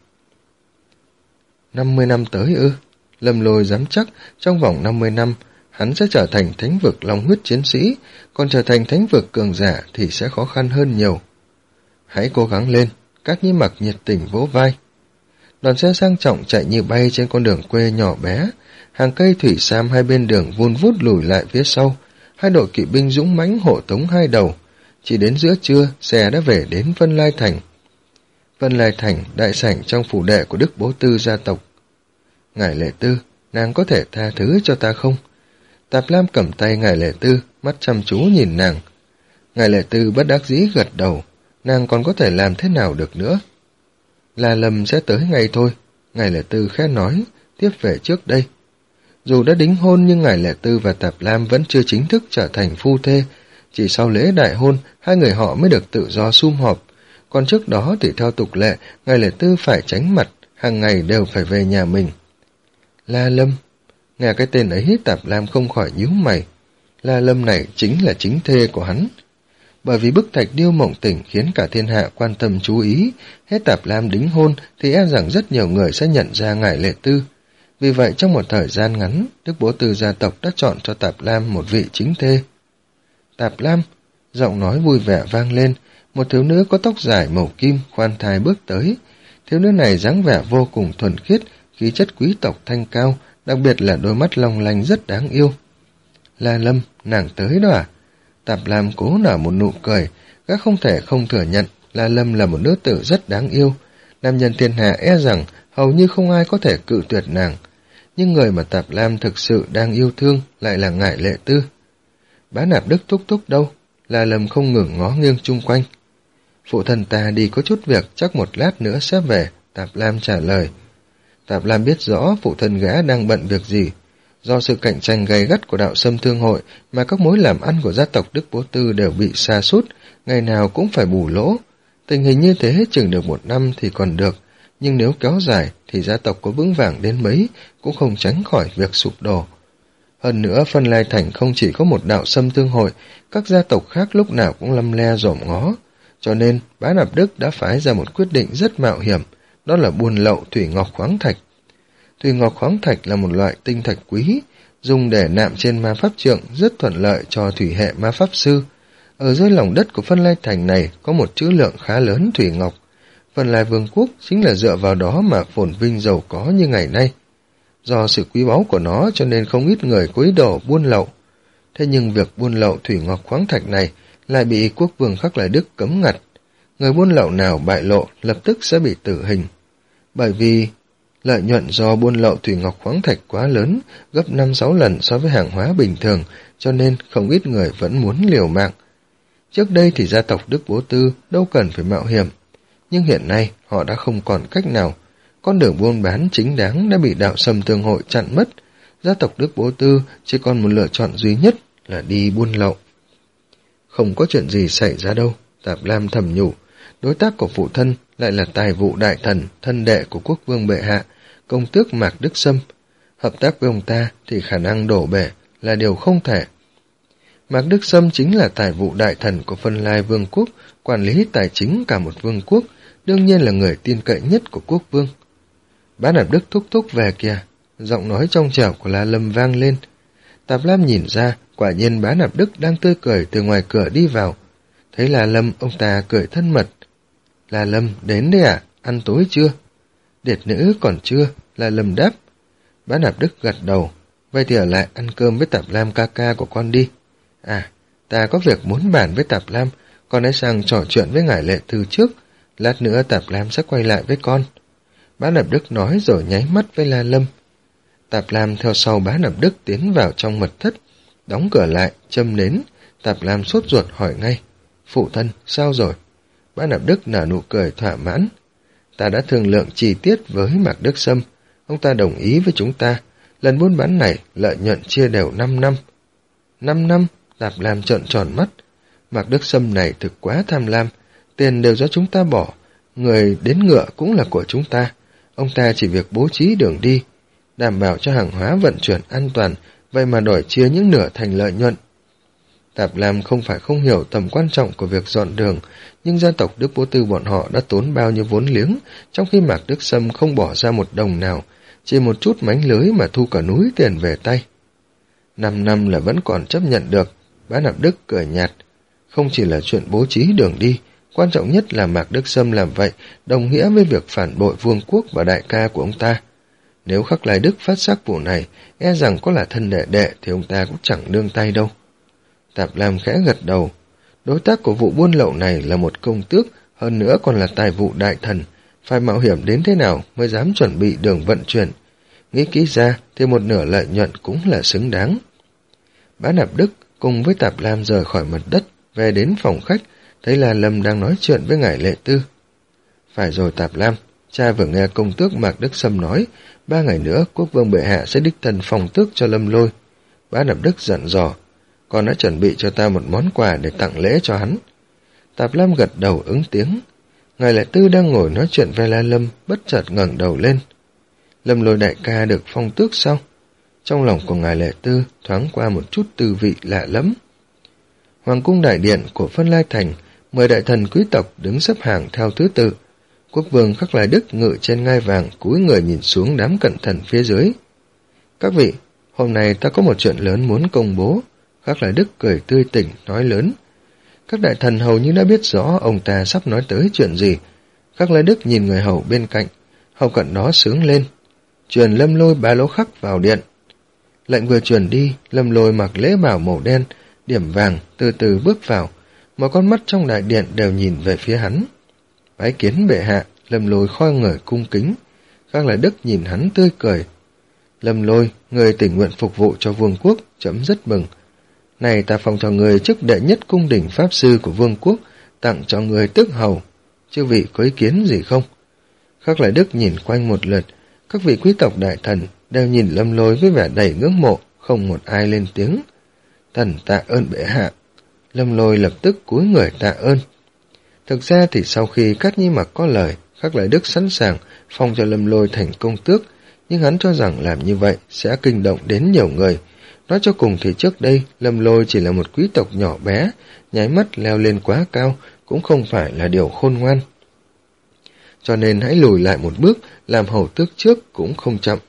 năm mươi năm tới ư? Lâm Lôi dám chắc trong vòng năm mươi năm hắn sẽ trở thành thánh vực long huyết chiến sĩ, còn trở thành thánh vực cường giả thì sẽ khó khăn hơn nhiều. Hãy cố gắng lên, Cát Nhi Mặc nhiệt tình vỗ vai. Đoàn xe sang trọng chạy như bay trên con đường quê nhỏ bé, hàng cây thủy sam hai bên đường vun vút lùi lại phía sau, hai đội kỵ binh dũng mãnh hộ tống hai đầu. Chỉ đến giữa trưa, xe đã về đến Vân Lai Thành. Vân Lai Thành, đại sảnh trong phủ đệ của Đức Bố Tư gia tộc. Ngài Lệ Tư, nàng có thể tha thứ cho ta không? Tạp Lam cầm tay Ngài Lệ Tư, mắt chăm chú nhìn nàng. Ngài Lệ Tư bất đắc dĩ gật đầu, nàng còn có thể làm thế nào được nữa? La Lâm sẽ tới ngay thôi, Ngài Lệ Tư khẽ nói, tiếp về trước đây. Dù đã đính hôn nhưng Ngài Lệ Tư và Tạp Lam vẫn chưa chính thức trở thành phu thê, chỉ sau lễ đại hôn hai người họ mới được tự do sum họp, còn trước đó thì theo tục lệ Ngài Lệ Tư phải tránh mặt, hàng ngày đều phải về nhà mình. La Lâm. Nghe cái tên ấy Tạp Lam không khỏi nhíu mày. La Lâm này chính là chính thê của hắn. Bởi vì bức thạch điêu mộng tỉnh khiến cả thiên hạ quan tâm chú ý, hết Tạp Lam đính hôn thì e rằng rất nhiều người sẽ nhận ra ngải Lệ Tư. Vì vậy trong một thời gian ngắn, Đức Bố Tư gia tộc đã chọn cho Tạp Lam một vị chính thê. Tạp Lam, giọng nói vui vẻ vang lên, một thiếu nữ có tóc dài màu kim khoan thai bước tới. Thiếu nữ này dáng vẻ vô cùng thuần khiết, khí chất quý tộc thanh cao, đặc biệt là đôi mắt long lanh rất đáng yêu. La Lâm, nàng tới đó à? Tạp Lam cố nở một nụ cười, gã không thể không thừa nhận La Lâm là một nữ tử rất đáng yêu. Nam nhân thiên hạ e rằng hầu như không ai có thể cự tuyệt nàng. Nhưng người mà Tạp Lam thực sự đang yêu thương lại là ngải Lệ Tư. Bá Nạp Đức thúc thúc đâu? La Lâm không ngừng ngó nghiêng chung quanh. Phụ thân ta đi có chút việc, chắc một lát nữa sẽ về, Tạp Lam trả lời. Tạp Lam biết rõ phụ thân gã đang bận việc gì. Do sự cạnh tranh gay gắt của đạo Sâm Thương Hội mà các mối làm ăn của gia tộc Đức Bố Tư đều bị sa sút, ngày nào cũng phải bù lỗ. Tình hình như thế chừng được một năm thì còn được, nhưng nếu kéo dài thì gia tộc có vững vàng đến mấy cũng không tránh khỏi việc sụp đổ. Hơn nữa, Phân Lai Thành không chỉ có một đạo Sâm Thương Hội, các gia tộc khác lúc nào cũng lăm le dòm ngó. Cho nên, Bá Nạp Đức đã phái ra một quyết định rất mạo hiểm, đó là buôn lậu thủy ngọc khoáng thạch. Thủy ngọc khoáng thạch là một loại tinh thạch quý, dùng để nạm trên ma pháp trượng rất thuận lợi cho thủy hệ ma pháp sư. Ở dưới lòng đất của Phân Lai Thành này có một trữ lượng khá lớn thủy ngọc. Phân Lai Vương quốc chính là dựa vào đó mà phồn vinh giàu có như ngày nay. Do sự quý báu của nó cho nên không ít người có ý đồ buôn lậu. Thế nhưng việc buôn lậu thủy ngọc khoáng thạch này lại bị quốc vương Khắc Lai Đức cấm ngặt. Người buôn lậu nào bại lộ lập tức sẽ bị tử hình. Bởi vì lợi nhuận do buôn lậu thủy ngọc khoáng thạch quá lớn, gấp năm sáu lần so với hàng hóa bình thường, cho nên không ít người vẫn muốn liều mạng. Trước đây thì gia tộc Đức Bố Tư đâu cần phải mạo hiểm, nhưng hiện nay họ đã không còn cách nào. Con đường buôn bán chính đáng đã bị đạo Sâm Thương Hội chặn mất, gia tộc Đức Bố Tư chỉ còn một lựa chọn duy nhất là đi buôn lậu. Không có chuyện gì xảy ra đâu, Tạp Lam thầm nhủ. Đối tác của phụ thân lại là tài vụ đại thần, thân đệ của quốc vương bệ hạ, công tước Mạc Đức Sâm. Hợp tác với ông ta thì khả năng đổ bể là điều không thể. Mạc Đức Sâm chính là tài vụ đại thần của Phân Lai Vương quốc, quản lý tài chính cả một vương quốc, đương nhiên là người tin cậy nhất của quốc vương. Bá Nạp Đức thúc thúc về kìa, giọng nói trong trẻo của La Lâm vang lên. Tạp Lam nhìn ra, quả nhiên Bá Nạp Đức đang tươi cười từ ngoài cửa đi vào. Thấy La Lâm, ông ta cười thân mật. La Lâm, đến đấy à? Ăn tối chưa? Điệt nữ còn chưa, La Lâm đáp. Bá Nạp Đức gật đầu. Vậy thì ở lại ăn cơm với Tạp Lam ca ca của con đi. À, ta có việc muốn bàn với Tạp Lam, con hãy sang trò chuyện với ngải Lệ Tư trước. Lát nữa Tạp Lam sẽ quay lại với con. Bá Nạp Đức nói rồi nháy mắt với La Lâm. Tạp Lam theo sau Bá Nạp Đức tiến vào trong mật thất, đóng cửa lại, châm nến. Tạp Lam sốt ruột hỏi ngay. Phụ thân, sao rồi? Bá Nạp Đức nở nụ cười thỏa mãn. Ta đã thương lượng chi tiết với Mạc Đức Sâm. Ông ta đồng ý với chúng ta. Lần buôn bán này lợi nhuận chia đều năm năm. Năm năm? Tạp Lam trợn tròn mắt. Mạc Đức Sâm này thực quá tham lam. Tiền đều do chúng ta bỏ. Người đến ngựa cũng là của chúng ta. Ông ta chỉ việc bố trí đường đi, đảm bảo cho hàng hóa vận chuyển an toàn, vậy mà đòi chia những nửa thành lợi nhuận. Tạp Lam không phải không hiểu tầm quan trọng của việc dọn đường, nhưng gia tộc Đức Bố Tư bọn họ đã tốn bao nhiêu vốn liếng, trong khi Mạc Đức Sâm không bỏ ra một đồng nào, chỉ một chút mánh lưới mà thu cả núi tiền về tay. Năm năm là vẫn còn chấp nhận được, Bá Nạp Đức cười nhạt. Không chỉ là chuyện bố trí đường đi, quan trọng nhất là Mạc Đức Sâm làm vậy đồng nghĩa với việc phản bội vương quốc và đại ca của ông ta. Nếu Khắc Lai Đức phát giác vụ này, e rằng có là thân đệ đệ thì ông ta cũng chẳng nương tay đâu. Tạp Lam khẽ gật đầu. Đối tác của vụ buôn lậu này là một công tước, hơn nữa còn là tài vụ đại thần. Phải mạo hiểm đến thế nào mới dám chuẩn bị đường vận chuyển. Nghĩ kỹ ra thì một nửa lợi nhuận cũng là xứng đáng. Bá Nạp Đức cùng với Tạp Lam rời khỏi mật đất, về đến phòng khách, thấy là Lâm đang nói chuyện với ngải Lệ Tư. Phải rồi Tạp Lam, cha vừa nghe công tước Mạc Đức Sâm nói, ba ngày nữa quốc vương bệ hạ sẽ đích thân phòng tước cho Lâm Lôi. Bá Nạp Đức dặn dò, con đã chuẩn bị cho ta một món quà để tặng lễ cho hắn. Tạp Lam gật đầu ứng tiếng. Ngài Lệ Tư đang ngồi nói chuyện với La Lâm, bất chợt ngẩng đầu lên. Lâm Lôi đại ca được phong tước sao? Trong lòng của ngài Lệ Tư thoáng qua một chút tư vị lạ lắm. Hoàng cung đại điện của Phân Lai Thành, mười đại thần quý tộc đứng xếp hàng theo thứ tự. Quốc vương Khắc Lai Đức ngự trên ngai vàng, cúi người nhìn xuống đám cận thần phía dưới. Các vị, hôm nay ta có một chuyện lớn muốn công bố. Khắc Lai Đức cười tươi tỉnh, nói lớn. Các đại thần hầu như đã biết rõ ông ta sắp nói tới chuyện gì. Khắc Lai Đức nhìn người hầu bên cạnh, hầu cận đó sướng lên. Truyền Lâm Lôi Bá Lỗ Khắc vào điện. Lệnh vừa truyền đi, Lâm Lôi mặc lễ bào màu đen, điểm vàng, từ từ bước vào. Mọi con mắt trong đại điện đều nhìn về phía hắn. Bái kiến bệ hạ, Lâm Lôi khoi người cung kính. Khắc Lai Đức nhìn hắn tươi cười. Lâm Lôi, người tình nguyện phục vụ cho vương quốc, chấm rất mừng. Này ta phong cho người chức đệ nhất cung đình pháp sư của vương quốc, tặng cho người tước hầu. Chư vị có ý kiến gì không? Khắc Lai Đức nhìn quanh một lượt, các vị quý tộc đại thần đều nhìn Lâm Lôi với vẻ đầy ngưỡng mộ, không một ai lên tiếng. Thần tạ ơn bệ hạ. Lâm Lôi lập tức cúi người tạ ơn. Thực ra thì sau khi Cát Nhi Mặc có lời, Khắc Lai Đức sẵn sàng phong cho Lâm Lôi thành công tước, nhưng hắn cho rằng làm như vậy sẽ kinh động đến nhiều người. Nói cho cùng thì trước đây, Lâm Lôi chỉ là một quý tộc nhỏ bé, nháy mắt leo lên quá cao, cũng không phải là điều khôn ngoan. Cho nên hãy lùi lại một bước, làm hầu tước trước cũng không chậm.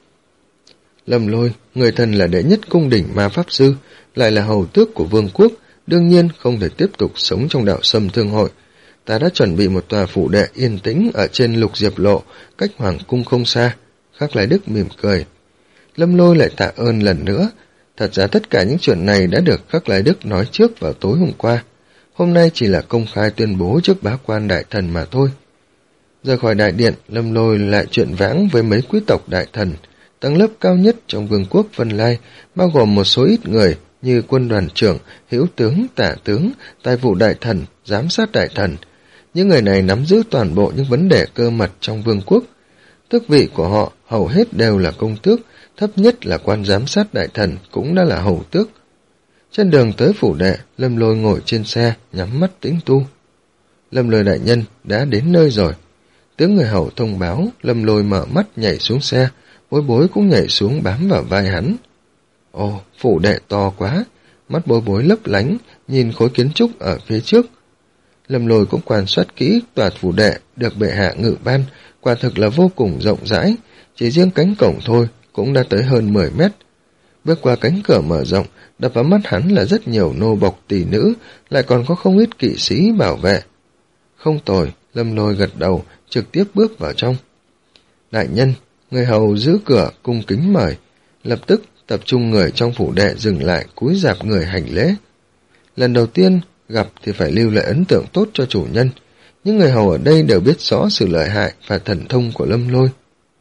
Lâm Lôi, người thân là đệ nhất cung đình ma pháp sư, lại là hầu tước của vương quốc, đương nhiên không thể tiếp tục sống trong đạo Sâm Thương Hội. Ta đã chuẩn bị một tòa phủ đệ yên tĩnh ở trên Lục Diệp Lộ, cách hoàng cung không xa. Khắc Lai Đức mỉm cười. Lâm Lôi lại tạ ơn lần nữa. Thật ra tất cả những chuyện này đã được Khắc Lai Đức nói trước vào tối hôm qua. Hôm nay chỉ là công khai tuyên bố trước bá quan đại thần mà thôi. Rời khỏi đại điện, Lâm Lôi lại chuyện vãng với mấy quý tộc đại thần, tầng lớp cao nhất trong vương quốc Vân Lai, bao gồm một số ít người như quân đoàn trưởng, hữu tướng, tả tướng, tài vụ đại thần, giám sát đại thần. Những người này nắm giữ toàn bộ những vấn đề cơ mật trong vương quốc. Tước vị của họ hầu hết đều là công tước, thấp nhất là quan giám sát đại thần cũng đã là hầu tước. Trên đường tới phủ đệ, Lâm Lôi ngồi trên xe, nhắm mắt tĩnh tu. Lâm Lôi đại nhân đã đến nơi rồi. Tiếng người hầu thông báo, Lâm Lôi mở mắt nhảy xuống xe, Bối Bối cũng nhảy xuống bám vào vai hắn. Ồ, phủ đệ to quá, mắt Bối Bối lấp lánh, nhìn khối kiến trúc ở phía trước. Lâm Lôi cũng quan sát kỹ tòa phủ đệ được bệ hạ ngự ban, quả thực là vô cùng rộng rãi, chỉ riêng cánh cổng thôi cũng đã tới hơn mười mét. Bước qua cánh cửa mở rộng, đập vào mắt hắn là rất nhiều nô bộc tỷ nữ, lại còn có không ít kỵ sĩ bảo vệ. Không tồi, Lâm Lôi gật đầu, trực tiếp bước vào trong. Đại nhân, người hầu giữ cửa cung kính mời, lập tức tập trung người trong phủ đệ dừng lại cúi rạp người hành lễ. Lần đầu tiên gặp thì phải lưu lại ấn tượng tốt cho chủ nhân, những người hầu ở đây đều biết rõ sự lợi hại và thần thông của Lâm Lôi.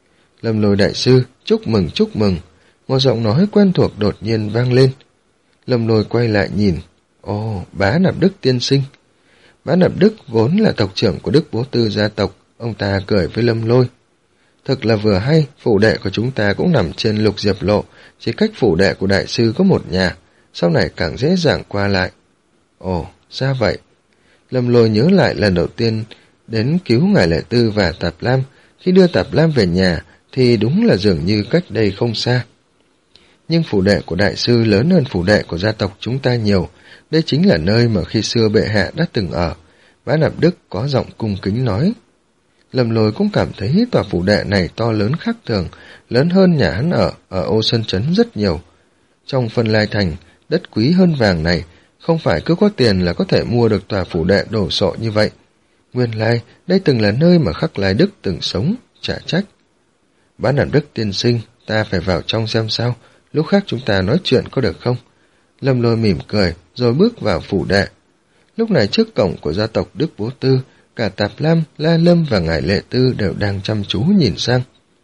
Lâm Lôi đại sư, chúc mừng chúc mừng, một giọng nói quen thuộc đột nhiên vang lên. Lâm Lôi quay lại nhìn, ồ, Bá Nạp Đức tiên sinh. Bá Nạp Đức vốn là tộc trưởng của Đức Bố Tư gia tộc, ông ta cười với Lâm Lôi. Thực là vừa hay, phủ đệ của chúng ta cũng nằm trên Lục Diệp Lộ, chỉ cách phủ đệ của đại sư có một nhà, sau này càng dễ dàng qua lại. Ồ, ra vậy. Lâm Lôi nhớ lại lần đầu tiên đến cứu ngài Lệ Tư và Tạp Lam, khi đưa Tạp Lam về nhà thì đúng là dường như cách đây không xa. Nhưng phủ đệ của đại sư lớn hơn phủ đệ của gia tộc chúng ta nhiều, đây chính là nơi mà khi xưa bệ hạ đã từng ở. Bá Nạp Đức có giọng cung kính nói. Lâm Lôi cũng cảm thấy tòa phủ đệ này to lớn khác thường, lớn hơn nhà hắn ở, ở Ô Sơn Trấn rất nhiều. Trong Phân Lai Thành, đất quý hơn vàng này, không phải cứ có tiền là có thể mua được tòa phủ đệ đồ sộ như vậy. Nguyên lai, đây từng là nơi mà Khắc Lai Đức từng sống, chả trách. Bá Nạp Đức tiên sinh, ta phải vào trong xem sao, lúc khác chúng ta nói chuyện có được không? Lâm Lôi mỉm cười, rồi bước vào phủ đệ. Lúc này trước cổng của gia tộc Đức Bố Tư, cả Tạp Lam, La Lâm và ngài Lệ Tư đều đang chăm chú nhìn sang.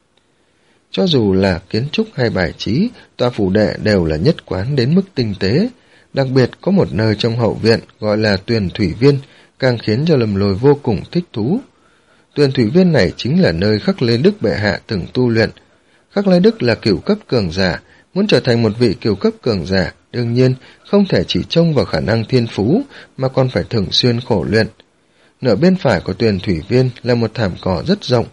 Cho dù là kiến trúc hay bài trí, tòa phủ đệ đều là nhất quán đến mức tinh tế. Đặc biệt có một nơi trong hậu viện gọi là Tuyền Thủy Viên, càng khiến cho Lâm Lôi vô cùng thích thú. Tuyền Thủy Viên này chính là nơi Khắc Lai Đức bệ hạ từng tu luyện. Khắc Lai Đức là cửu cấp cường giả, muốn trở thành một vị cửu cấp cường giả, đương nhiên không thể chỉ trông vào khả năng thiên phú, mà còn phải thường xuyên khổ luyện. Nửa bên phải của Tuyền Thủy Viên là một thảm cỏ rất rộng,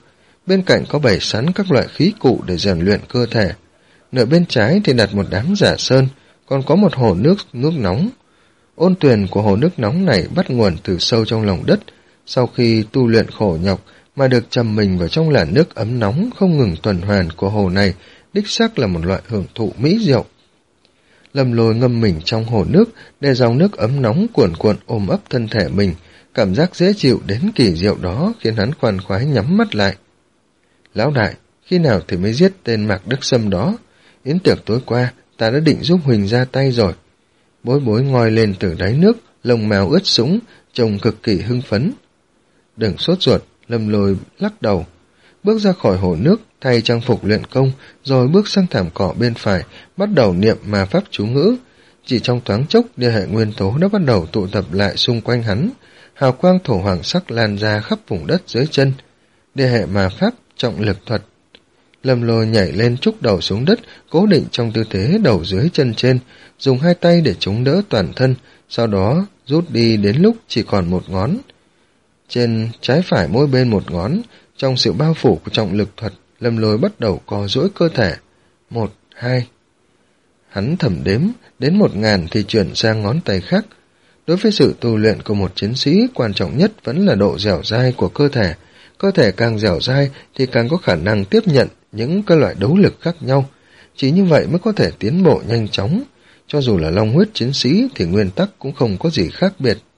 bên cạnh có bày sẵn các loại khí cụ để rèn luyện cơ thể. Nửa bên trái thì đặt một đám giả sơn, còn có một hồ nước nước nóng. Ôn tuyền của hồ nước nóng này bắt nguồn từ sâu trong lòng đất, sau khi tu luyện khổ nhọc mà được trầm mình vào trong làn nước ấm nóng không ngừng tuần hoàn của hồ này, đích xác là một loại hưởng thụ mỹ diệu. Lâm Lôi ngâm mình trong hồ nước, để dòng nước ấm nóng cuồn cuộn ôm ấp thân thể mình, cảm giác dễ chịu đến kỳ diệu đó khiến hắn khoan khoái nhắm mắt lại. Lão đại, khi nào thì mới giết tên Mạc Đức Sâm đó? Yến tiệc tối qua, ta đã định giúp Huỳnh ra tay rồi. Bối bối ngoi lên từ đáy nước, lông mèo ướt sũng, trông cực kỳ hưng phấn. Đừng sốt ruột, Lâm Lôi lắc đầu. Bước ra khỏi hồ nước, thay trang phục luyện công, rồi bước sang thảm cỏ bên phải, bắt đầu niệm ma pháp chú ngữ. Chỉ trong thoáng chốc, địa hệ nguyên tố đã bắt đầu tụ tập lại xung quanh hắn. Hào quang thổ hoàng sắc lan ra khắp vùng đất dưới chân. Địa hệ ma pháp, trọng lực thuật. Lâm Lôi nhảy lên trúc đầu xuống đất, cố định trong tư thế đầu dưới chân trên, dùng hai tay để chống đỡ toàn thân, sau đó rút đi đến lúc chỉ còn một ngón. Trên trái phải mỗi bên một ngón, trong sự bao phủ của trọng lực thuật, Lâm Lôi bắt đầu co duỗi cơ thể. Một, hai. Hắn thẩm đếm, đến một ngàn thì chuyển sang ngón tay khác. Đối với sự tu luyện của một chiến sĩ, quan trọng nhất vẫn là độ dẻo dai của cơ thể. Cơ thể càng dẻo dai thì càng có khả năng tiếp nhận những cái loại đấu lực khác nhau. Chỉ như vậy mới có thể tiến bộ nhanh chóng. Cho dù là long huyết chiến sĩ thì nguyên tắc cũng không có gì khác biệt.